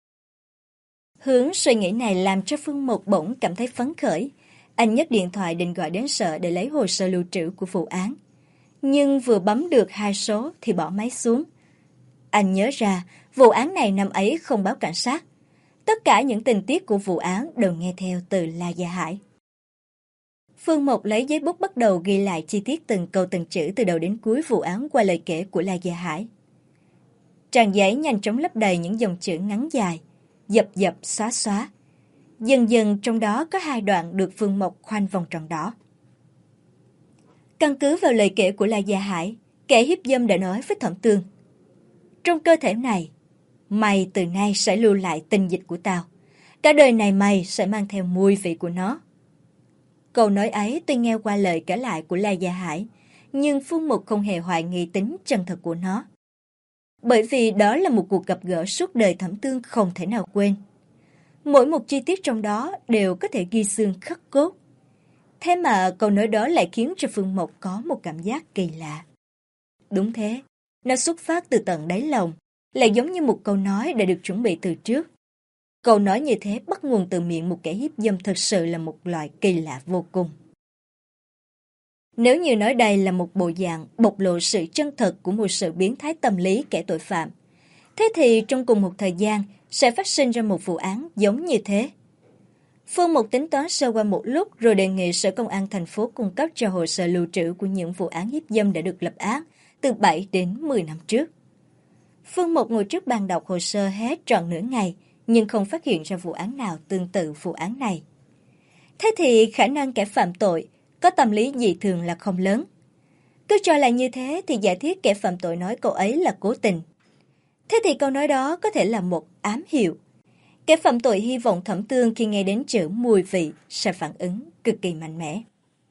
Hướng suy nghĩ này làm cho Phương Mộc bỗng cảm thấy phấn khởi. Anh nhấc điện thoại định gọi đến sở để lấy hồ sơ lưu trữ của vụ án. Nhưng vừa bấm được hai số thì bỏ máy xuống. Anh nhớ ra vụ án này năm ấy không báo cảnh sát. Tất cả những tình tiết của vụ án đều nghe theo từ La Gia Hải. Phương Mộc lấy giấy bút bắt đầu ghi lại chi tiết từng câu từng chữ từ đầu đến cuối vụ án qua lời kể của La Gia Hải. Trang giấy nhanh chóng lấp đầy những dòng chữ ngắn dài, dập dập xóa xóa. Dần dần trong đó có hai đoạn được Phương Mộc khoanh vòng tròn đỏ. Căn cứ vào lời kể của La Gia Hải, kẻ hiếp dâm đã nói với Thẩm Tương: trong cơ thể này, mày từ nay sẽ lưu lại tình dịch của tao. Cả đời này mày sẽ mang theo mùi vị của nó. Câu nói ấy tuy nghe qua lời kể lại của La Gia Hải, nhưng Phương Mộc không hề hoài nghi tính chân thật của nó. Bởi vì đó là một cuộc gặp gỡ suốt đời Thẩm Tương không thể nào quên. Mỗi một chi tiết trong đó đều có thể ghi xương khắc cốt. Thế mà câu nói đó lại khiến cho Phương Mộc có một cảm giác kỳ lạ. Đúng thế, nó xuất phát từ tận đáy lòng, lại giống như một câu nói đã được chuẩn bị từ trước. Câu nói như thế bắt nguồn từ miệng một kẻ hiếp dâm thực sự là một loại kỳ lạ vô cùng. Nếu như nói đây là một bộ dạng bộc lộ sự chân thật của một sự biến thái tâm lý kẻ tội phạm, thế thì trong cùng một thời gian sẽ phát sinh ra một vụ án giống như thế. Phương Mộc tính toán sơ qua một lúc rồi đề nghị Sở Công an thành phố cung cấp cho hồ sơ lưu trữ của những vụ án hiếp dâm đã được lập án từ bảy đến mười năm trước. Phương Mộc ngồi trước bàn đọc hồ sơ hết trọn nửa ngày, nhưng không phát hiện ra vụ án nào tương tự vụ án này. Thế thì khả năng kẻ phạm tội có tâm lý dị thường là không lớn. Cứ cho là như thế thì giả thiết kẻ phạm tội nói câu ấy là cố tình. Thế thì câu nói đó có thể là một ám hiệu. Kẻ phạm tội hy vọng Thẩm Tương khi nghe đến chữ mùi vị sẽ phản ứng cực kỳ mạnh mẽ.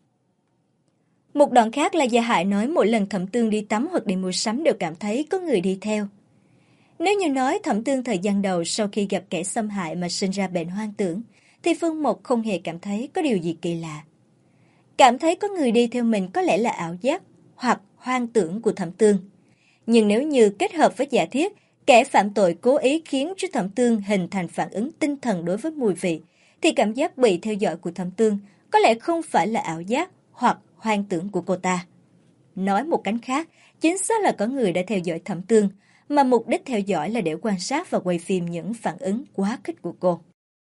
Một đoạn khác là Gia Hải nói mỗi lần Thẩm Tương đi tắm hoặc đi mua sắm đều cảm thấy có người đi theo. Nếu như nói Thẩm Tương thời gian đầu sau khi gặp kẻ xâm hại mà sinh ra bệnh hoang tưởng, thì Phương Mộc không hề cảm thấy có điều gì kỳ lạ. Cảm thấy có người đi theo mình có lẽ là ảo giác hoặc hoang tưởng của Thẩm Tương. Nhưng nếu như kết hợp với giả thiết, kẻ phạm tội cố ý khiến cho Thẩm Tương hình thành phản ứng tinh thần đối với mùi vị, thì cảm giác bị theo dõi của Thẩm Tương có lẽ không phải là ảo giác hoặc hoang tưởng của cô ta. Nói một cách khác, chính xác là có người đã theo dõi Thẩm Tương, mà mục đích theo dõi là để quan sát và quay phim những phản ứng quá khích của cô.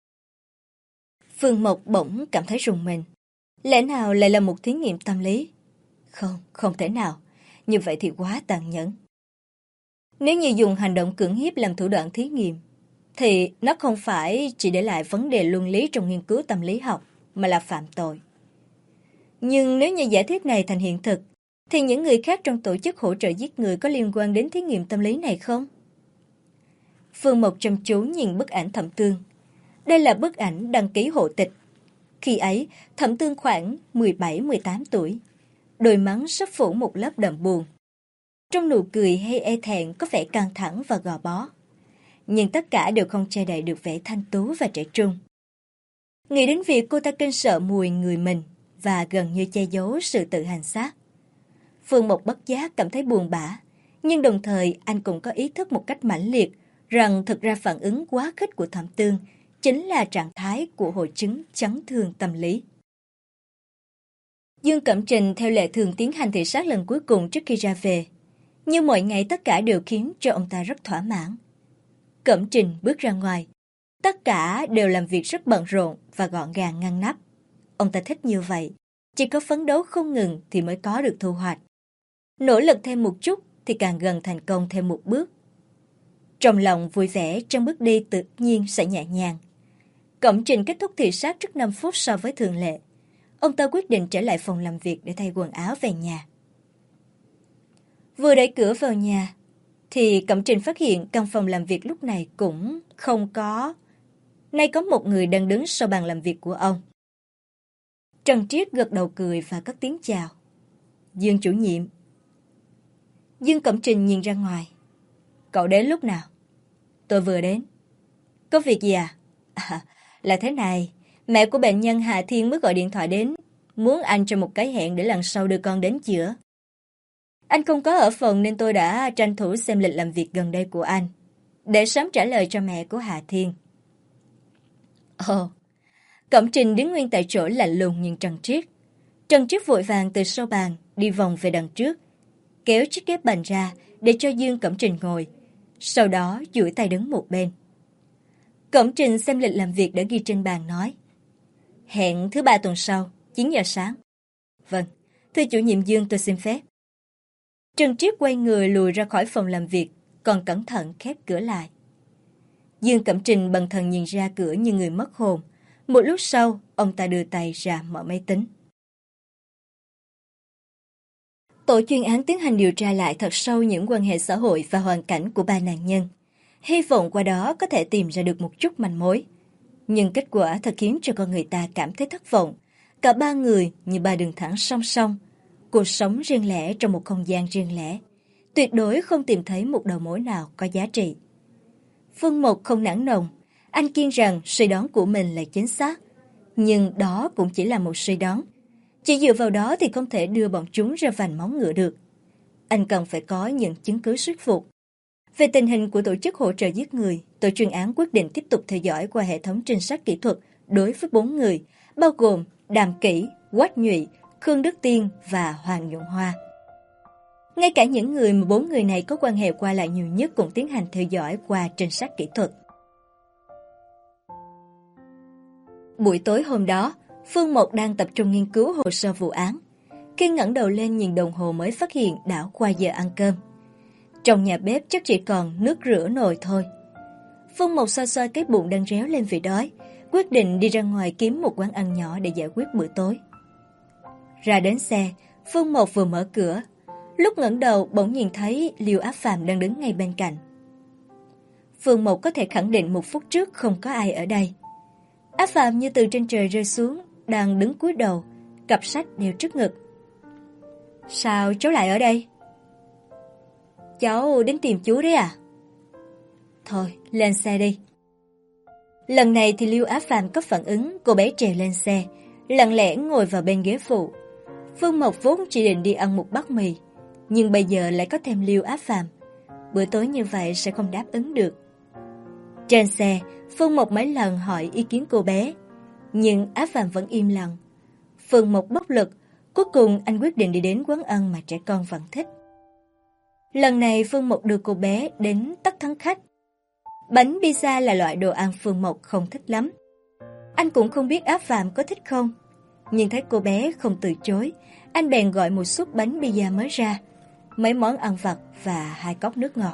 Phương Mộc bỗng cảm thấy rùng mình. Lẽ nào lại là một thí nghiệm tâm lý? Không, không thể nào. Như vậy thì quá tàn nhẫn. Nếu như dùng hành động cưỡng hiếp làm thủ đoạn thí nghiệm, thì nó không phải chỉ để lại vấn đề luân lý trong nghiên cứu tâm lý học, mà là phạm tội. Nhưng nếu như giả thiết này thành hiện thực, thì những người khác trong tổ chức hỗ trợ giết người có liên quan đến thí nghiệm tâm lý này không? Phương Mộc chăm chú nhìn bức ảnh Thẩm Tương. Đây là bức ảnh đăng ký hộ tịch. Khi ấy, Thẩm Tương khoảng mười bảy mười tám tuổi. Đôi mắt sắp phủ một lớp đậm buồn. Trong nụ cười hay e thẹn có vẻ căng thẳng và gò bó. Nhưng tất cả đều không che đậy được vẻ thanh tú và trẻ trung. Nghĩ đến việc cô ta kinh sợ mùi người mình và gần như che giấu sự tự hành xác. Phương Mộc bất giác cảm thấy buồn bã, nhưng đồng thời anh cũng có ý thức một cách mãnh liệt rằng thực ra phản ứng quá khích của Thẩm Tương chính là trạng thái của hội chứng chấn thương tâm lý. Dương Cẩm Trình theo lệ thường tiến hành thị sát lần cuối cùng trước khi ra về. Như mọi ngày tất cả đều khiến cho ông ta rất thỏa mãn. Cẩm Trình bước ra ngoài. Tất cả đều làm việc rất bận rộn và gọn gàng ngăn nắp. Ông ta thích như vậy. Chỉ có phấn đấu không ngừng thì mới có được thu hoạch. Nỗ lực thêm một chút thì càng gần thành công thêm một bước. Trong lòng vui vẻ trong bước đi tự nhiên sẽ nhẹ nhàng. Cẩm Trình kết thúc thị sát trước năm phút so với thường lệ. Ông ta quyết định trở lại phòng làm việc để thay quần áo về nhà. Vừa đẩy cửa vào nhà, thì Cẩm Trình phát hiện căn phòng làm việc lúc này cũng không có. Nay có một người đang đứng sau bàn làm việc của ông. Trần Triết gật đầu cười và cất tiếng chào. Dương chủ nhiệm. Dương Cẩm Trình nhìn ra ngoài. Cậu đến lúc nào? Tôi vừa đến. Có việc gì à? À, là thế này. Mẹ của bệnh nhân Hà Thiên mới gọi điện thoại đến. Muốn anh cho một cái hẹn để lần sau đưa con đến chữa. Anh không có ở phòng nên tôi đã tranh thủ xem lịch làm việc gần đây của anh. Để sớm trả lời cho mẹ của Hà Thiên. Ồ. Cẩm Trình đứng nguyên tại chỗ lạnh lùng nhìn Trần Triết. Trần Triết vội vàng từ sau bàn đi vòng về đằng trước, kéo chiếc ghế bành ra để cho Dương Cẩm Trình ngồi. Sau đó duỗi tay đứng một bên. Cẩm Trình xem lịch làm việc đã ghi trên bàn nói. Hẹn thứ ba tuần sau, chín giờ sáng. Vâng, thưa chủ nhiệm Dương tôi xin phép. Trần Triết quay người lùi ra khỏi phòng làm việc, còn cẩn thận khép cửa lại. Dương Cẩm Trình bần thần nhìn ra cửa như người mất hồn. Một lúc sau, ông ta đưa tay ra mở máy tính. Tổ chuyên án tiến hành điều tra lại thật sâu những quan hệ xã hội và hoàn cảnh của ba nạn nhân. Hy vọng qua đó có thể tìm ra được một chút manh mối. Nhưng kết quả thật khiến cho con người ta cảm thấy thất vọng. Cả ba người như ba đường thẳng song song. Cuộc sống riêng lẻ trong một không gian riêng lẻ. Tuyệt đối không tìm thấy một đầu mối nào có giá trị. Phương Mộc không nản lòng. Anh kiên rằng suy đoán của mình là chính xác. Nhưng đó cũng chỉ là một suy đoán. Chỉ dựa vào đó thì không thể đưa bọn chúng ra vành móng ngựa được. Anh cần phải có những chứng cứ thuyết phục. Về tình hình của tổ chức hỗ trợ giết người, tổ chuyên án quyết định tiếp tục theo dõi qua hệ thống trinh sát kỹ thuật đối với bốn người, bao gồm Đàm Kỷ, Quách Nhụy, Khương Đức Tiên và Hoàng Nhuận Hoa. Ngay cả những người mà bốn người này có quan hệ qua lại nhiều nhất cũng tiến hành theo dõi qua trinh sát kỹ thuật. Buổi tối hôm đó, Phương Mộc đang tập trung nghiên cứu hồ sơ vụ án. Khi ngẩng đầu lên nhìn đồng hồ mới phát hiện đã qua giờ ăn cơm. Trong nhà bếp chắc chỉ còn nước rửa nồi thôi. Phương Mộc xoa xoa cái bụng đang réo lên vì đói, quyết định đi ra ngoài kiếm một quán ăn nhỏ để giải quyết bữa tối. Ra đến xe, Phương Mộc vừa mở cửa. Lúc ngẩng đầu bỗng nhìn thấy Liêu Áp Phàm đang đứng ngay bên cạnh. Phương Mộc có thể khẳng định một phút trước không có ai ở đây. Áp Phàm như từ trên trời rơi xuống, đang đứng cúi đầu, cặp sách đeo trước ngực. Sao cháu lại ở đây? Cháu đến tìm chú đấy à? Thôi, lên xe đi. Lần này thì Liêu Áp Phàm có phản ứng, cô bé trèo lên xe, lặng lẽ ngồi vào bên ghế phụ. Phương Mộc vốn chỉ định đi ăn một bát mì, nhưng bây giờ lại có thêm Liêu Áp Phàm. Bữa tối như vậy sẽ không đáp ứng được. Trên xe, Phương Mộc mấy lần hỏi ý kiến cô bé, nhưng Áp Phàm vẫn im lặng. Phương Mộc bất lực, cuối cùng anh quyết định đi đến quán ăn mà trẻ con vẫn thích. Lần này Phương Mộc đưa cô bé đến Tất Thắng Khách. Bánh pizza là loại đồ ăn Phương Mộc không thích lắm. Anh cũng không biết Áp Phàm có thích không, nhưng thấy cô bé không từ chối, anh bèn gọi một suất bánh pizza mới ra, mấy món ăn vặt và hai cốc nước ngọt.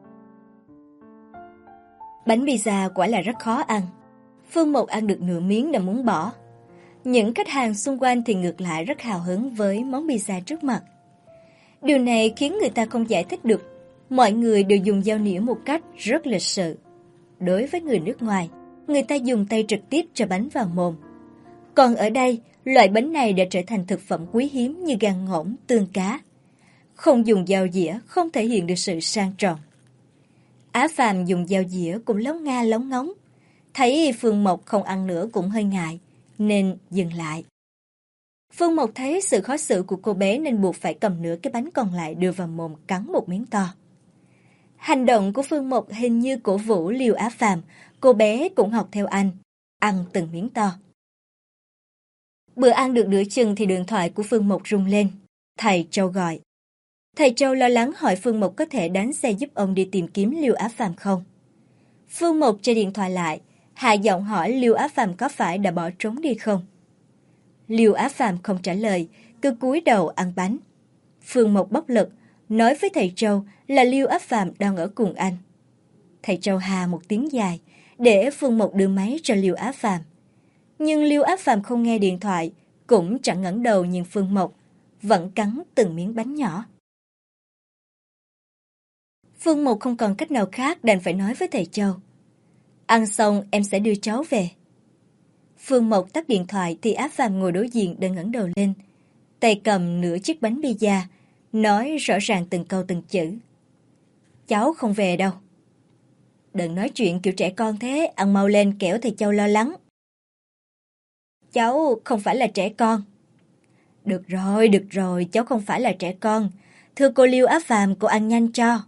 Bánh pizza quả là rất khó ăn. Phương Mộc ăn được nửa miếng đã muốn bỏ. Những khách hàng xung quanh thì ngược lại rất hào hứng với món pizza trước mặt. Điều này khiến người ta không giải thích được. Mọi người đều dùng dao nĩa một cách rất lịch sự. Đối với người nước ngoài, người ta dùng tay trực tiếp cho bánh vào mồm. Còn ở đây, loại bánh này đã trở thành thực phẩm quý hiếm như gan ngỗng, tương cá. Không dùng dao dĩa, không thể hiện được sự sang trọng. Á Phàm dùng dao dĩa cũng lóng nga lóng ngóng. Thấy Phương Mộc không ăn nữa cũng hơi ngại, nên dừng lại. Phương Mộc thấy sự khó xử của cô bé nên buộc phải cầm nửa cái bánh còn lại đưa vào mồm cắn một miếng to. Hành động của Phương Mộc hình như cổ vũ Liêu Á Phàm, cô bé cũng học theo anh, ăn từng miếng to. Bữa ăn được nửa chừng thì điện thoại của Phương Mộc rung lên. Thầy Châu gọi. Thầy Châu lo lắng hỏi Phương Mộc có thể đánh xe giúp ông đi tìm kiếm Liêu Á Phàm không. Phương Mộc chơi điện thoại lại, hạ giọng hỏi Liêu Á Phàm có phải đã bỏ trốn đi không. Liêu Á Phàm không trả lời, cứ cúi đầu ăn bánh. Phương Mộc bất lực, nói với thầy Châu là Liêu Á Phàm đang ở cùng anh. Thầy Châu hà một tiếng dài, để Phương Mộc đưa máy cho Liêu Á Phàm. Nhưng Liêu Á Phàm không nghe điện thoại, cũng chẳng ngẩng đầu nhìn Phương Mộc, vẫn cắn từng miếng bánh nhỏ. Phương Mộc không còn cách nào khác đành phải nói với thầy Châu. Ăn xong em sẽ đưa cháu về. Phương Mộc tắt điện thoại thì Á Phàm ngồi đối diện đang ngẩng đầu lên, tay cầm nửa chiếc bánh pizza, nói rõ ràng từng câu từng chữ. Cháu không về đâu. Đừng nói chuyện kiểu trẻ con thế, ăn mau lên kẻo thầy Châu lo lắng. Cháu không phải là trẻ con. Được rồi, được rồi, cháu không phải là trẻ con. Thưa cô Liêu Á Phàm, cô ăn nhanh cho.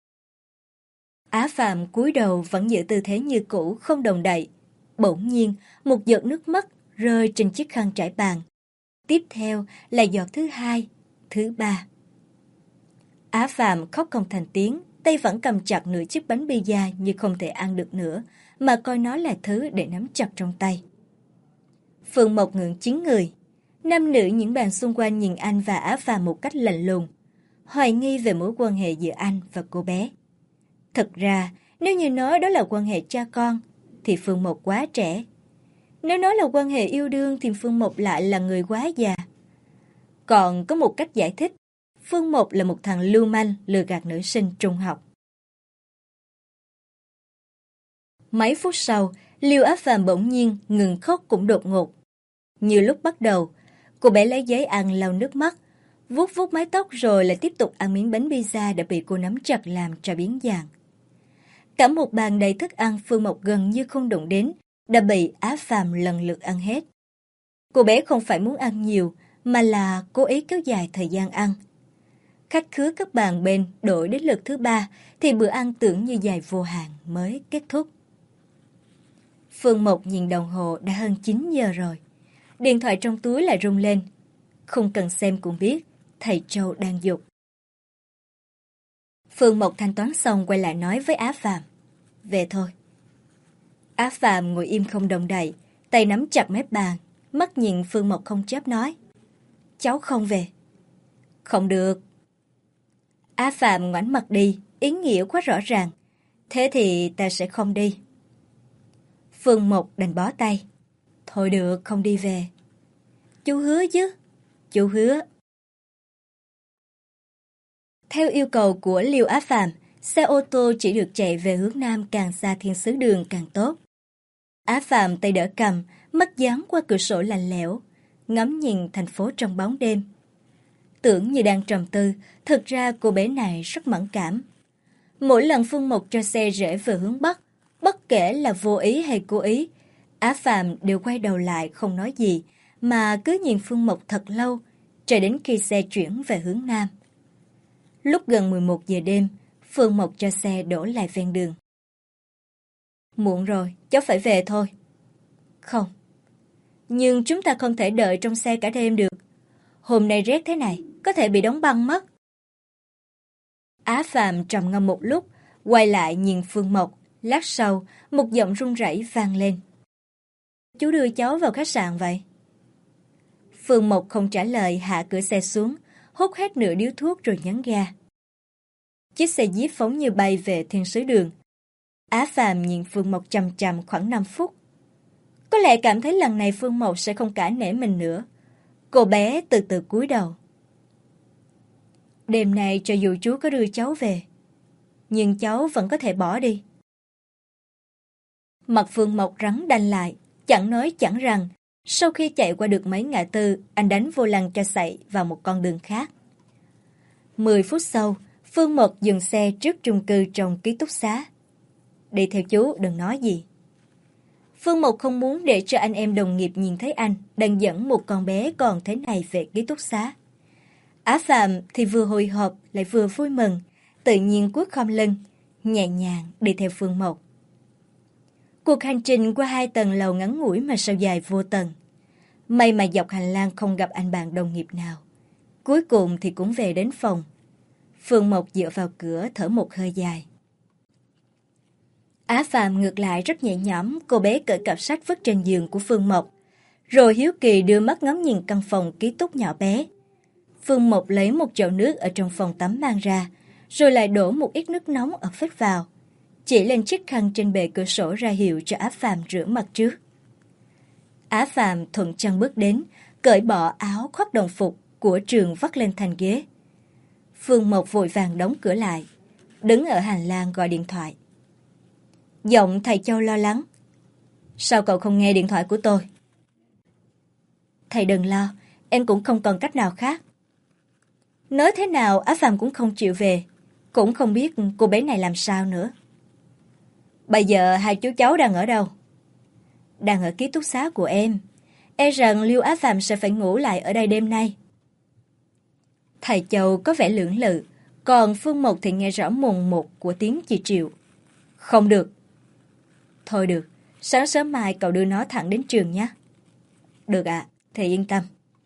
Á Phàm cúi đầu vẫn giữ tư thế như cũ, không động đậy. Bỗng nhiên, một giọt nước mắt rơi trên chiếc khăn trải bàn. Tiếp theo là giọt thứ hai, thứ ba. Á Phàm khóc không thành tiếng, tay vẫn cầm chặt nửa chiếc bánh pizza như không thể ăn được nữa, mà coi nó là thứ để nắm chặt trong tay. Phương Mộc ngượng chín người. Nam nữ những bàn xung quanh nhìn anh và Á Phàm một cách lạnh lùng, hoài nghi về mối quan hệ giữa anh và cô bé. Thật ra, nếu như nói đó là quan hệ cha con, thì Phương Mộc quá trẻ. Nếu nói là quan hệ yêu đương thì Phương Mộc lại là người quá già. Còn có một cách giải thích, Phương Mộc là một thằng lưu manh lừa gạt nữ sinh trung học. Mấy phút sau, Liêu Á Phàm bỗng nhiên ngừng khóc cũng đột ngột. Như lúc bắt đầu, cô bé lấy giấy ăn lau nước mắt, vuốt vuốt mái tóc rồi lại tiếp tục ăn miếng bánh pizza đã bị cô nắm chặt làm cho biến dạng. Cả một bàn đầy thức ăn Phương Mộc gần như không đụng đến, đã bị Á Phàm lần lượt ăn hết. Cô bé không phải muốn ăn nhiều, mà là cố ý kéo dài thời gian ăn. Khách khứa các bàn bên đổi đến lượt thứ ba, thì bữa ăn tưởng như dài vô hạn mới kết thúc. Phương Mộc nhìn đồng hồ đã hơn chín giờ rồi. Điện thoại trong túi lại rung lên. Không cần xem cũng biết, thầy Châu đang giục. Phương Mộc thanh toán xong quay lại nói với Á Phàm. Về thôi. Á Phàm ngồi im không động đậy, tay nắm chặt mép bàn, mắt nhìn Phương Mộc không chớp nói. Cháu không về. Không được. Á Phàm ngoảnh mặt đi, ý nghĩa quá rõ ràng. Thế thì ta sẽ không đi. Phương Mộc đành bó tay. Thôi được, không đi về. Chú hứa chứ? Chú hứa. Theo yêu cầu của Liêu Á Phàm, xe ô tô chỉ được chạy về hướng Nam, càng xa thiên sứ đường càng tốt. Á Phàm tay đỡ cầm, mắt dán qua cửa sổ lạnh lẽo, ngắm nhìn thành phố trong bóng đêm. Tưởng như đang trầm tư, thực ra cô bé này rất mẫn cảm. Mỗi lần Phương Mộc cho xe rẽ về hướng Bắc, bất kể là vô ý hay cố ý, Á Phàm đều quay đầu lại không nói gì, mà cứ nhìn Phương Mộc thật lâu, cho đến khi xe chuyển về hướng Nam. Lúc gần mười một giờ đêm, Phương Mộc cho xe đổ lại ven đường. Muộn rồi, cháu phải về thôi. Không. Nhưng chúng ta không thể đợi trong xe cả đêm được. Hôm nay rét thế này, có thể bị đóng băng mất. Á Phàm trầm ngâm một lúc, quay lại nhìn Phương Mộc. Lát sau, một giọng run rẩy vang lên. Chú đưa cháu vào khách sạn vậy? Phương Mộc không trả lời, hạ cửa xe xuống, hút hết nửa điếu thuốc rồi nhấn ga. Chiếc xe Jeep phóng như bay về thiên sứ đường. Á Phàm nhìn Phương Mộc chằm chằm khoảng năm phút. Có lẽ cảm thấy lần này Phương Mộc sẽ không cả nể mình nữa. Cô bé từ từ cúi đầu. Đêm nay cho dù chú có đưa cháu về, nhưng cháu vẫn có thể bỏ đi. Mặt Phương Mộc rắn đanh lại, chẳng nói chẳng rằng, Sau khi chạy qua được mấy ngã tư, anh đánh vô lăng cho chạy vào một con đường khác. Mười phút sau, Phương Mộc dừng xe trước chung cư trong ký túc xá. Đi theo chú, đừng nói gì. Phương Mộc không muốn để cho anh em đồng nghiệp nhìn thấy anh đang dẫn một con bé còn thế này về ký túc xá. Á Phạm thì vừa hồi hộp lại vừa vui mừng, tự nhiên cúi khom lưng, nhẹ nhàng đi theo Phương Mộc. Cuộc hành trình qua hai tầng lầu ngắn ngủi mà sao dài vô tận. May mà dọc hành lang không gặp anh bạn đồng nghiệp nào. Cuối cùng thì cũng về đến phòng. Phương Mộc dựa vào cửa thở một hơi dài. Á Phạm ngược lại rất nhẹ nhõm, cô bé cởi cặp sách vứt trên giường của Phương Mộc, rồi hiếu kỳ đưa mắt ngắm nhìn căn phòng ký túc nhỏ bé. Phương Mộc lấy một chậu nước ở trong phòng tắm mang ra, rồi lại đổ một ít nước nóng ở phích vào, chỉ lên chiếc khăn trên bệ cửa sổ ra hiệu cho Á Phạm rửa mặt trước. Á Phạm thuận chân bước đến, cởi bỏ áo khoác đồng phục của trường vắt lên thành ghế. Phương Mộc vội vàng đóng cửa lại, đứng ở hành lang gọi điện thoại. Giọng thầy Châu lo lắng. Sao cậu không nghe điện thoại của tôi? Thầy đừng lo, em cũng không còn cách nào khác. Nói thế nào Á Phạm cũng không chịu về, cũng không biết cô bé này làm sao nữa. Bây giờ hai chú cháu đang ở đâu? Đang ở ký túc xá của em. E rằng Lưu Á Phạm sẽ phải ngủ lại ở đây đêm nay. Thầy Châu có vẻ lưỡng lự, còn Phương Mộc thì nghe rõ mồn một của tiếng chị Triệu. Không được. Thôi được, sáng sớm mai cậu đưa nó thẳng đến trường nhé. Được ạ, à, thầy yên tâm.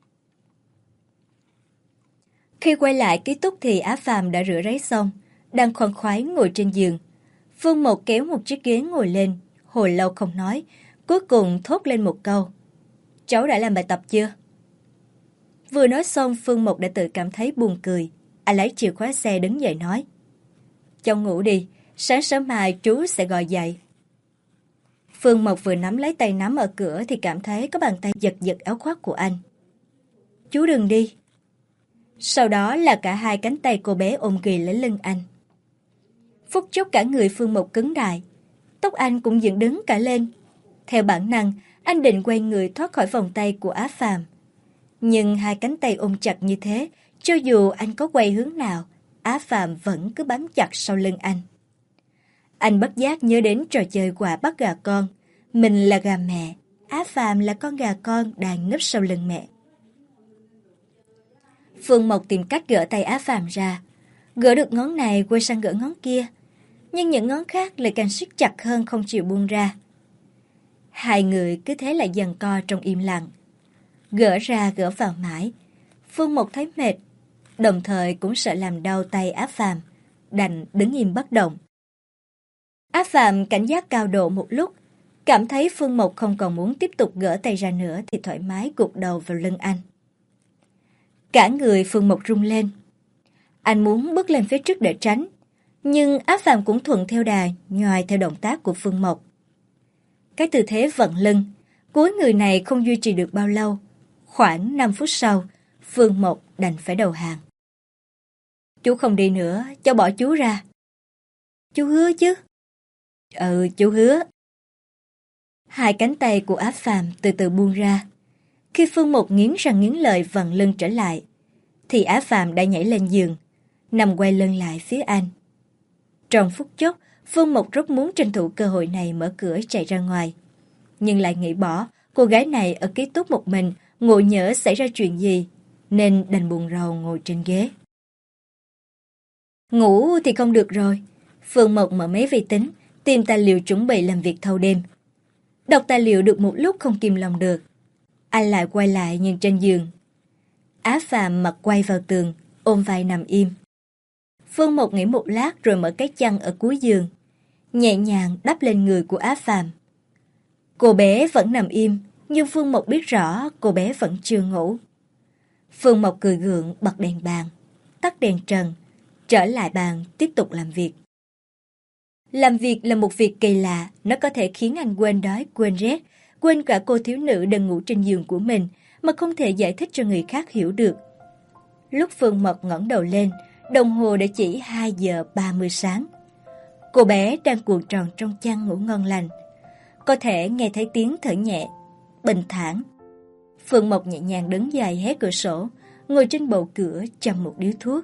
Khi quay lại ký túc thì Á Phạm đã rửa ráy xong, đang khoan khoái ngồi trên giường. Phương Mộc kéo một chiếc ghế ngồi lên, hồi lâu không nói, cuối cùng thốt lên một câu. Cháu đã làm bài tập chưa? Vừa nói xong Phương Mộc đã tự cảm thấy buồn cười. Anh lấy chìa khóa xe đứng dậy nói. Cháu ngủ đi, sáng sớm mai chú sẽ gọi dậy. Phương Mộc vừa nắm lấy tay nắm ở cửa thì cảm thấy có bàn tay giật giật áo khoác của anh. Chú đừng đi. Sau đó là cả hai cánh tay cô bé ôm ghì lấy lưng anh. Phút chốc cả người Phương Mộc cứng đài, tóc anh cũng dựng đứng cả lên. Theo bản năng, anh định quay người thoát khỏi vòng tay của Á Phạm. Nhưng hai cánh tay ôm chặt như thế, cho dù anh có quay hướng nào, Á Phạm vẫn cứ bám chặt sau lưng anh. Anh bất giác nhớ đến trò chơi quạ bắt gà con. Mình là gà mẹ, Á Phạm là con gà con đang núp sau lưng mẹ. Phương Mộc tìm cách gỡ tay Á Phạm ra. Gỡ được ngón này quay sang gỡ ngón kia. Nhưng những ngón khác lại càng siết chặt hơn không chịu buông ra. Hai người cứ thế lại giằng co trong im lặng. Gỡ ra gỡ vào mãi. Phương Mộc thấy mệt, đồng thời cũng sợ làm đau tay Á Phạm, đành đứng im bất động. Á Phạm cảnh giác cao độ một lúc, cảm thấy Phương Mộc không còn muốn tiếp tục gỡ tay ra nữa thì thoải mái gục đầu vào lưng anh. Cả người Phương Mộc rung lên. Anh muốn bước lên phía trước để tránh, nhưng Á Phạm cũng thuận theo đà, nhoài theo động tác của Phương Mộc. Cái tư thế vận lưng, cuối người này không duy trì được bao lâu. Khoảng năm phút sau, Phương Mộc đành phải đầu hàng. Chú không đi nữa, cháu bỏ chú ra. Chú hứa chứ? Ừ, chú hứa. Hai cánh tay của Á Phạm từ từ buông ra. Khi Phương Mộc nghiến răng nghiến lợi vặn lưng trở lại, thì Á Phạm đã nhảy lên giường, nằm quay lưng lại phía anh. Trong phút chốc, Phương Mộc rất muốn tranh thủ cơ hội này mở cửa chạy ra ngoài. Nhưng lại nghĩ bỏ, cô gái này ở ký túc một mình, ngộ nhỡ xảy ra chuyện gì, nên đành buồn rầu ngồi trên ghế. Ngủ thì không được rồi. Phương Mộc mở máy vi tính, tìm tài liệu chuẩn bị làm việc thâu đêm. Đọc tài liệu được một lúc không kìm lòng được. Anh lại quay lại nhìn trên giường. Á Phạm mặt quay vào tường, ôm vai nằm im. Phương Mộc nghĩ một lát rồi mở cái chăn ở cuối giường, nhẹ nhàng đắp lên người của Á Phạm. Cô bé vẫn nằm im, nhưng Phương Mộc biết rõ cô bé vẫn chưa ngủ. Phương Mộc cười gượng bật đèn bàn, tắt đèn trần, trở lại bàn tiếp tục làm việc. Làm việc là một việc kỳ lạ, nó có thể khiến anh quên đói, quên rét, quên cả cô thiếu nữ đang ngủ trên giường của mình mà không thể giải thích cho người khác hiểu được. Lúc Phương Mộc ngẩng đầu lên, đồng hồ đã chỉ hai giờ ba mươi sáng. Cô bé đang cuộn tròn trong chăn ngủ ngon lành. Có thể nghe thấy tiếng thở nhẹ, bình thản, Phương Mộc nhẹ nhàng đứng dậy hé cửa sổ, ngồi trên bậu cửa châm một điếu thuốc.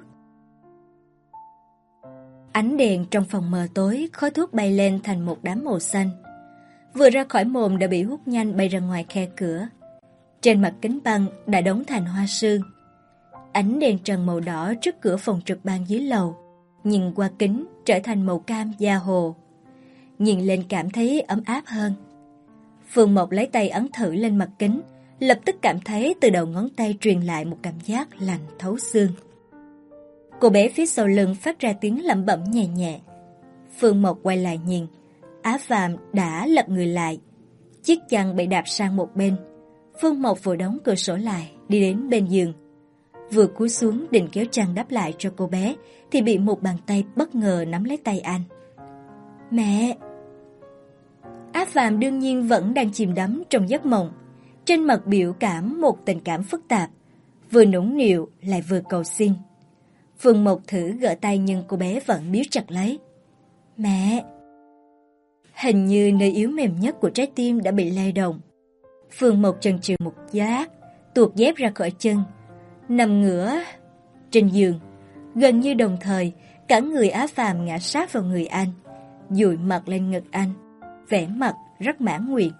Ánh đèn trong phòng mờ tối, khói thuốc bay lên thành một đám màu xanh. Vừa ra khỏi mồm đã bị hút nhanh bay ra ngoài khe cửa. Trên mặt kính băng đã đóng thành hoa sương. Ánh đèn trần màu đỏ trước cửa phòng trực ban dưới lầu, nhìn qua kính trở thành màu cam da hồ. Nhìn lên cảm thấy ấm áp hơn. Phương Mộc lấy tay ấn thử lên mặt kính, lập tức cảm thấy từ đầu ngón tay truyền lại một cảm giác lạnh thấu xương. Cô bé phía sau lưng phát ra tiếng lẩm bẩm nhẹ nhẹ. Phương Mộc quay lại nhìn, Á Phàm đã lật người lại. Chiếc chăn bị đạp sang một bên. Phương Mộc vội đóng cửa sổ lại, đi đến bên giường. Vừa cúi xuống định kéo chăn đắp lại cho cô bé, thì bị một bàn tay bất ngờ nắm lấy tay anh. Mẹ! Á Phàm đương nhiên vẫn đang chìm đắm trong giấc mộng. Trên mặt biểu cảm một tình cảm phức tạp, vừa nũng nịu lại vừa cầu xin. Phương Mộc thử gỡ tay nhưng cô bé vẫn níu chặt lấy. Mẹ! Hình như nơi yếu mềm nhất của trái tim đã bị lay động. Phương Mộc chần chừ một lát, tuột dép ra khỏi chân, nằm ngửa trên giường. Gần như đồng thời, cả người Á Phàm ngã sát vào người anh, dụi mặt lên ngực anh, vẻ mặt rất mãn nguyện.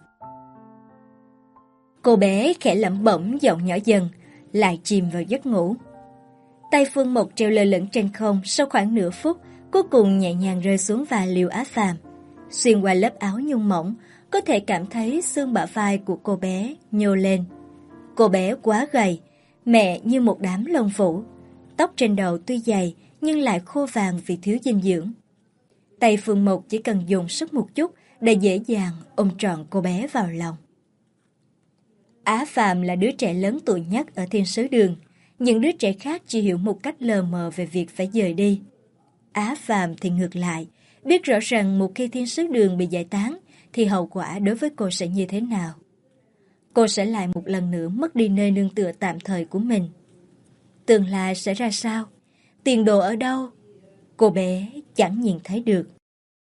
Cô bé khẽ lẩm bẩm giọng nhỏ dần, lại chìm vào giấc ngủ. Tay Phương Mộc treo lơ lửng trên không sau khoảng nửa phút, cuối cùng nhẹ nhàng rơi xuống vai liều Á Phàm. Xuyên qua lớp áo nhung mỏng, có thể cảm thấy xương bả vai của cô bé nhô lên. Cô bé quá gầy, mẹ như một đám lông vũ. Tóc trên đầu tuy dày nhưng lại khô vàng vì thiếu dinh dưỡng. Tay Phương Mộc chỉ cần dùng sức một chút để dễ dàng ôm trọn cô bé vào lòng. Á Phàm là đứa trẻ lớn tuổi nhất ở Thiên Sứ Đường. Những đứa trẻ khác chỉ hiểu một cách lờ mờ về việc phải dời đi. Á Phàm thì ngược lại, biết rõ rằng một khi Thiên Sứ Đường bị giải tán thì hậu quả đối với cô sẽ như thế nào. Cô sẽ lại một lần nữa mất đi nơi nương tựa tạm thời của mình. Tương lai sẽ ra sao? Tiền đồ ở đâu? Cô bé chẳng nhìn thấy được.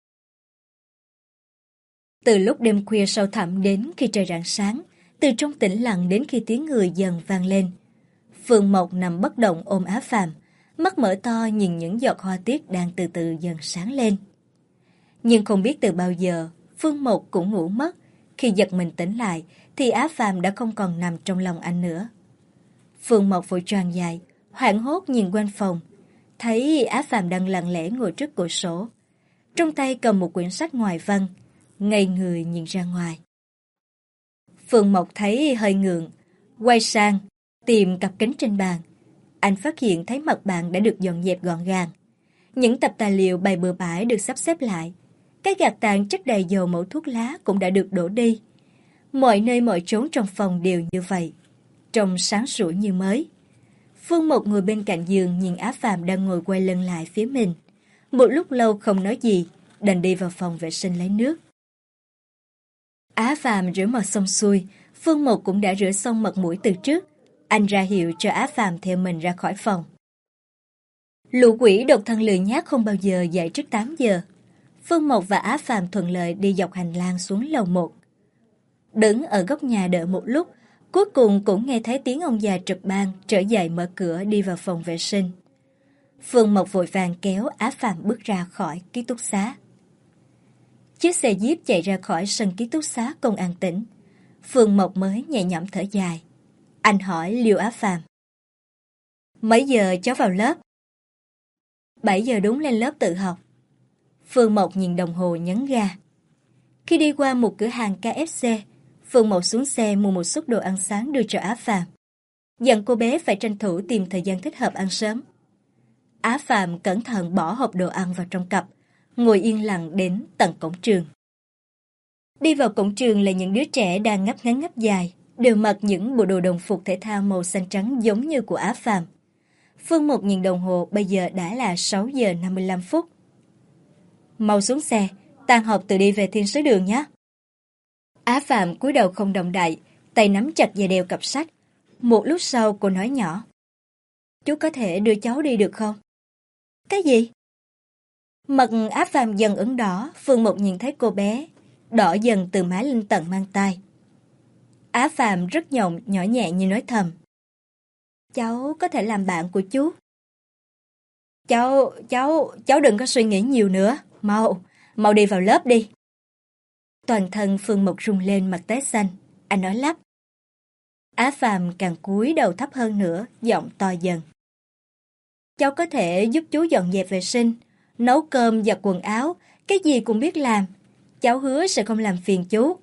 Từ lúc đêm khuya sâu thẳm đến khi trời rạng sáng, từ trong tĩnh lặng đến khi tiếng người dần vang lên, Phương Mộc nằm bất động ôm Á Phàm, mắt mở to nhìn những giọt hoa tuyết đang từ từ dần sáng lên. Nhưng không biết từ bao giờ, Phương Mộc cũng ngủ mất. Khi giật mình tỉnh lại, thì Á Phàm đã không còn nằm trong lòng anh nữa. Phương Mộc vội choàng dậy, hoảng hốt nhìn quanh phòng, thấy Á Phàm đang lặng lẽ ngồi trước cửa sổ, trong tay cầm một quyển sách ngoại văn, ngây người nhìn ra ngoài. Phương Mộc thấy hơi ngượng, quay sang tìm cặp kính trên bàn. Anh phát hiện thấy mặt bàn đã được dọn dẹp gọn gàng. Những tập tài liệu bày bừa bãi được sắp xếp lại. Cái gạt tàn chất đầy dầu mẫu thuốc lá cũng đã được đổ đi. Mọi nơi mọi chốn trong phòng đều như vậy, trông sáng sủa như mới. Phương Mộc ngồi bên cạnh giường nhìn Á Phàm đang ngồi quay lưng lại phía mình. Một lúc lâu không nói gì, đành đi vào phòng vệ sinh lấy nước. Á Phàm rửa mặt xong xuôi, Phương Mộc cũng đã rửa xong mặt mũi từ trước. Anh ra hiệu cho Á Phàm theo mình ra khỏi phòng. Lũ quỷ độc thân lười nhác không bao giờ dậy trước tám giờ. Phương Mộc và Á Phàm thuận lợi đi dọc hành lang xuống lầu một. Đứng ở góc nhà đợi một lúc, cuối cùng cũng nghe thấy tiếng ông già trực ban trở dậy mở cửa đi vào phòng vệ sinh. Phương Mộc vội vàng kéo Á Phàm bước ra khỏi ký túc xá. Chiếc xe jeep chạy ra khỏi sân ký túc xá công an tỉnh. Phương Mộc mới nhẹ nhõm thở dài. Anh hỏi Liêu Á Phàm: Mấy giờ cháu vào lớp? Bảy giờ đúng lên lớp tự học. Phương Mộc nhìn đồng hồ nhấn ga. Khi đi qua một cửa hàng ca ép xê, Phương Mộc xuống xe mua một suất đồ ăn sáng đưa cho Á Phàm, dặn cô bé phải tranh thủ tìm thời gian thích hợp ăn sớm. Á Phàm cẩn thận bỏ hộp đồ ăn vào trong cặp, ngồi yên lặng đến tận cổng trường. Đi vào cổng trường là những đứa trẻ đang ngáp ngắn ngáp dài, đều mặc những bộ đồ đồng phục thể thao màu xanh trắng giống như của Á Phàm. Phương Mộc nhìn đồng hồ, bây giờ đã là sáu giờ năm mươi lăm phút. Mau xuống xe, tan học tự đi về Thiên Sứ Đường nhé. Á Phàm cúi đầu không động đậy, tay nắm chặt dây đeo cặp sách. Một lúc sau cô nói nhỏ: Chú có thể đưa cháu đi được không? Cái gì? Mặt Á Phàm dần ửng đỏ, Phương Mộc nhìn thấy cô bé, đỏ dần từ má lên tận mang tay. Á Phàm rất nhộng, nhỏ nhẹ như nói thầm. Cháu có thể làm bạn của chú. Cháu, cháu, cháu đừng có suy nghĩ nhiều nữa. Mau, mau đi vào lớp đi. Toàn thân Phương Mộc rung lên, mặt tái xanh. Anh nói lắp. Á Phàm càng cúi đầu thấp hơn nữa, giọng to dần. Cháu có thể giúp chú dọn dẹp vệ sinh, nấu cơm, giặt quần áo, cái gì cũng biết làm. Cháu hứa sẽ không làm phiền chú.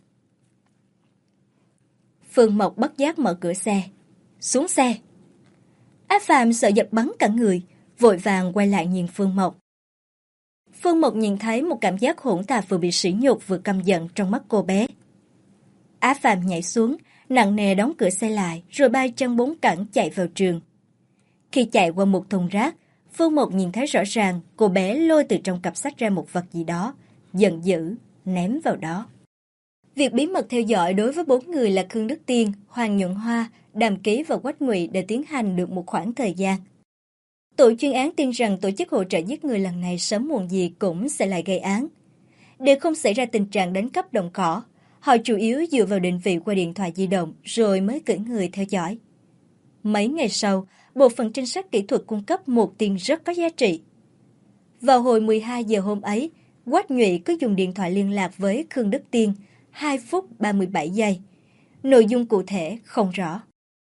Phương Mộc bất giác mở cửa xe. Xuống xe. Á Phàm sợ giật bắn cả người, vội vàng quay lại nhìn Phương Mộc. Phương Mộc nhìn thấy một cảm giác hỗn tạp vừa bị sỉ nhục vừa căm giận trong mắt cô bé. Á Phàm nhảy xuống, nặng nề đóng cửa xe lại, rồi bay chân bốn cẳng chạy vào trường. Khi chạy qua một thùng rác, Phương Mộc nhìn thấy rõ ràng cô bé lôi từ trong cặp sách ra một vật gì đó, giận dữ, ném vào đó. Việc bí mật theo dõi đối với bốn người là Khương Đức Tiên, Hoàng Nhuận Hoa, Đàm Ký và Quách Ngụy đã tiến hành được một khoảng thời gian. Tổ chuyên án tin rằng tổ chức hỗ trợ giết người lần này sớm muộn gì cũng sẽ lại gây án. Để không xảy ra tình trạng đánh cắp đồng cỏ, họ chủ yếu dựa vào định vị qua điện thoại di động rồi mới cử người theo dõi. Mấy ngày sau, bộ phận trinh sát kỹ thuật cung cấp một tin rất có giá trị. Vào hồi mười hai giờ hôm ấy, Quách Nhụy có dùng điện thoại liên lạc với Khương Đức Tiên hai phút ba mươi bảy giây. Nội dung cụ thể không rõ.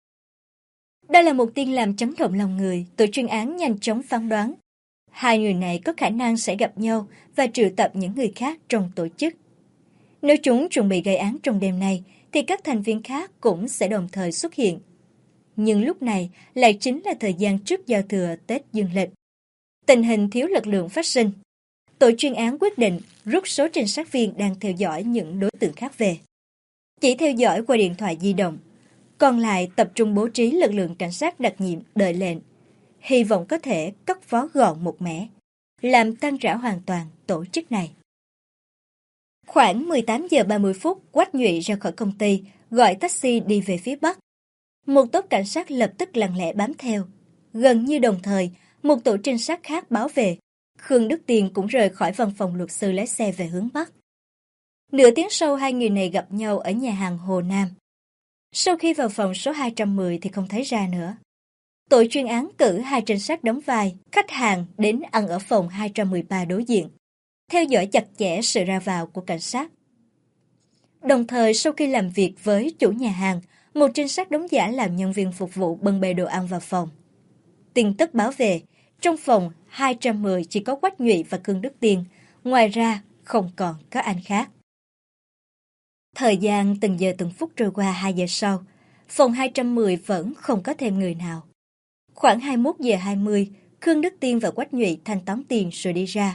Đây là một tin làm chấn động lòng người, tổ chuyên án nhanh chóng phán đoán. Hai người này có khả năng sẽ gặp nhau và triệu tập những người khác trong tổ chức. Nếu chúng chuẩn bị gây án trong đêm nay, thì các thành viên khác cũng sẽ đồng thời xuất hiện. Nhưng lúc này lại chính là thời gian trước giao thừa Tết Dương lịch. Tình hình thiếu lực lượng phát sinh. Tổ chuyên án quyết định rút số trinh sát viên đang theo dõi những đối tượng khác về. Chỉ theo dõi qua điện thoại di động. Còn lại tập trung bố trí lực lượng cảnh sát đặc nhiệm đợi lệnh. Hy vọng có thể cắt phó gọn một mẻ, làm tan rã hoàn toàn tổ chức này. Khoảng mười tám giờ ba mươi phút, Quách Nhụy ra khỏi công ty, gọi taxi đi về phía Bắc. Một tốp cảnh sát lập tức lặng lẽ bám theo. Gần như đồng thời, một tổ trinh sát khác báo về. Khương Đức Tiên cũng rời khỏi văn phòng luật sư lái xe về hướng Bắc. Nửa tiếng sau, hai người này gặp nhau ở nhà hàng Hồ Nam. Sau khi vào phòng số hai trăm mười thì không thấy ra nữa. Tổ chuyên án cử hai trinh sát đóng vai khách hàng đến ăn ở phòng hai trăm mười ba đối diện, theo dõi chặt chẽ sự ra vào của cảnh sát. Đồng thời sau khi làm việc với chủ nhà hàng, một trinh sát đóng giả làm nhân viên phục vụ bưng bê đồ ăn vào phòng. Tin tức báo về, trong phòng hai trăm mười chỉ có Quách Nhụy và Khương Đức Tiên, ngoài ra không còn có anh khác. Thời gian từng giờ từng phút trôi qua. Hai giờ sau, phòng hai trăm mười vẫn không có thêm người nào. Khoảng hai mươi mốt giờ hai mươi, Khương Đức Tiên và Quách Nhụy thanh toán tiền rồi đi ra.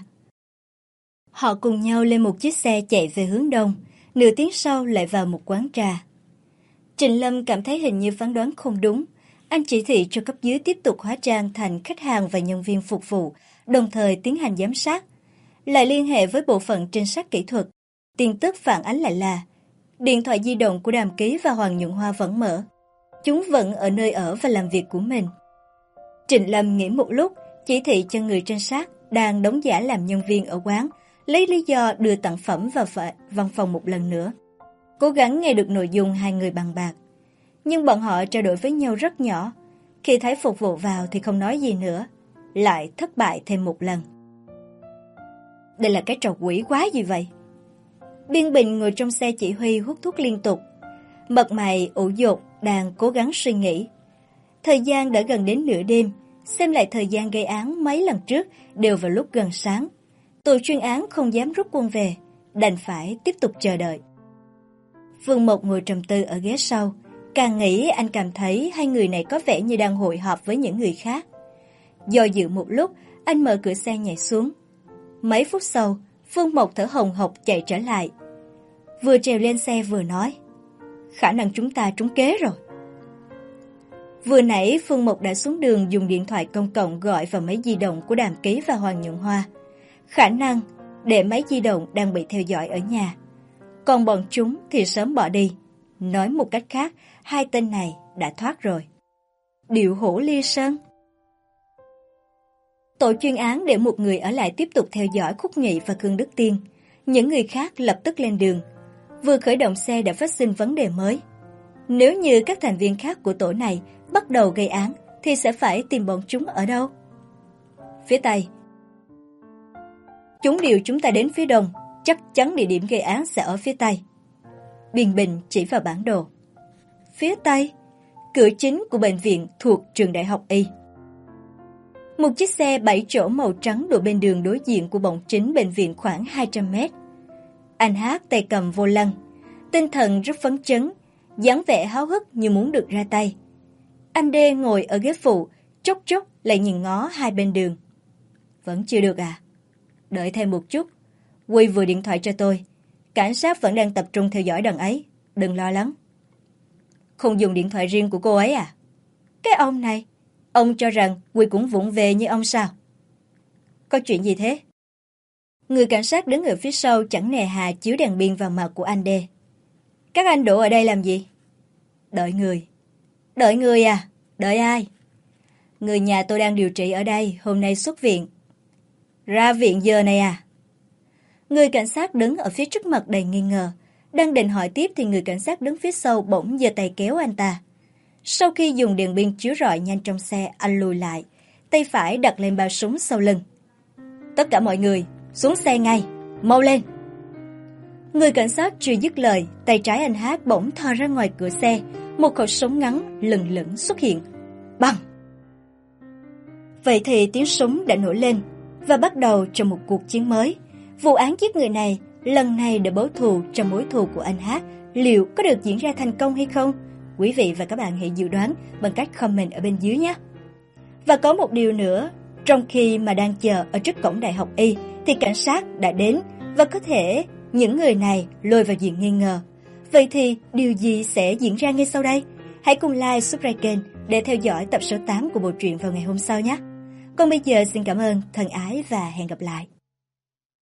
Họ cùng nhau lên một chiếc xe chạy về hướng đông, nửa tiếng sau lại vào một quán trà. Trịnh Lâm cảm thấy hình như phán đoán không đúng. Anh chỉ thị cho cấp dưới tiếp tục hóa trang thành khách hàng và nhân viên phục vụ, đồng thời tiến hành giám sát. Lại liên hệ với bộ phận trinh sát kỹ thuật. Tin tức phản ánh lại là điện thoại di động của Đàm Ký và Hoàng Nhuận Hoa vẫn mở. Chúng vẫn ở nơi ở và làm việc của mình. Trịnh Lâm nghĩ một lúc, chỉ thị cho người trinh sát đang đóng giả làm nhân viên ở quán, lấy lý do đưa tặng phẩm vào văn phòng một lần nữa. Cố gắng nghe được nội dung hai người bàn bạc. Nhưng bọn họ trao đổi với nhau rất nhỏ. Khi thấy phục vụ vào thì không nói gì nữa. Lại thất bại thêm một lần. Đây là cái trò quỷ quái gì vậy? Biên Bình ngồi trong xe chỉ huy hút thuốc liên tục. Mặt mày ủ dột đang cố gắng suy nghĩ. Thời gian đã gần đến nửa đêm. Xem lại thời gian gây án mấy lần trước đều vào lúc gần sáng. Tổ chuyên án không dám rút quân về, đành phải tiếp tục chờ đợi. Phương Mộc ngồi trầm tư ở ghế sau. Càng nghĩ anh cảm thấy hai người này có vẻ như đang hội họp với những người khác. Do dự một lúc, anh mở cửa xe nhảy xuống. Mấy phút sau, Phương Mộc thở hồng hộc chạy trở lại. Vừa trèo lên xe vừa nói, khả năng chúng ta trúng kế rồi. Vừa nãy Phương Mộc đã xuống đường dùng điện thoại công cộng gọi vào máy di động của Đàm Ký và Hoàng Nhuận Hoa. Khả năng để máy di động đang bị theo dõi ở nhà. Còn bọn chúng thì sớm bỏ đi. Nói một cách khác, hai tên này đã thoát rồi. Điệu hổ ly sơn. Tổ chuyên án để một người ở lại tiếp tục theo dõi Khúc Nhụy và Khương Đức Tiên. Những người khác lập tức lên đường. Vừa khởi động xe đã phát sinh vấn đề mới. Nếu như các thành viên khác của tổ này bắt đầu gây án thì sẽ phải tìm bọn chúng ở đâu? Phía Tây. Chúng điều chúng ta đến phía Đông, chắc chắn địa điểm gây án sẽ ở phía Tây. Biên Bình chỉ vào bản đồ. Phía Tây, cửa chính của bệnh viện thuộc trường đại học Y. Một chiếc xe bảy chỗ màu trắng đổ bên đường đối diện của bổng chính bệnh viện khoảng hai trăm mét. Anh Hát tay cầm vô lăng, tinh thần rất phấn chấn, dáng vẻ háo hức như muốn được ra tay. Anh D ngồi ở ghế phụ, chốc chốc lại nhìn ngó hai bên đường. Vẫn chưa được à? Đợi thêm một chút. Quy vừa điện thoại cho tôi. Cảnh sát vẫn đang tập trung theo dõi đằng ấy. Đừng lo lắng. Không dùng điện thoại riêng của cô ấy à? Cái ông này, ông cho rằng Quy cũng vụng về như ông sao? Có chuyện gì thế? Người cảnh sát đứng ở phía sau chẳng nề hà chiếu đèn pin vào mặt của anh D. Các anh đổ ở đây làm gì? Đợi người. Đợi người à? Đợi ai? Người nhà tôi đang điều trị ở đây, hôm nay xuất viện. Ra viện giờ này à? Người cảnh sát đứng ở phía trước mặt đầy nghi ngờ. Đang định hỏi tiếp thì người cảnh sát đứng phía sau bỗng giơ tay kéo anh ta. Sau khi dùng đèn pin chiếu rọi nhanh trong xe, anh lùi lại, tay phải đặt lên bao súng sau lưng. Tất cả mọi người, xuống xe ngay, mau lên. Người cảnh sát chưa dứt lời, tay trái anh Hát bỗng thò ra ngoài cửa xe, một khẩu súng ngắn lừng lững xuất hiện. Băng! Vậy thì tiếng súng đã nổi lên và bắt đầu cho một cuộc chiến mới. Vụ án giết người này lần này để báo thù cho mối thù của anh Hát liệu có được diễn ra thành công hay không? Quý vị và các bạn hãy dự đoán bằng cách comment ở bên dưới nhé. Và có một điều nữa, trong khi mà đang chờ ở trước cổng đại học Y thì cảnh sát đã đến và có thể những người này lôi vào diện nghi ngờ. Vậy thì điều gì sẽ diễn ra ngay sau đây? Hãy cùng like, subscribe kênh để theo dõi tập số tám của bộ truyện vào ngày hôm sau nhé. Còn bây giờ xin cảm ơn, thân ái và hẹn gặp lại.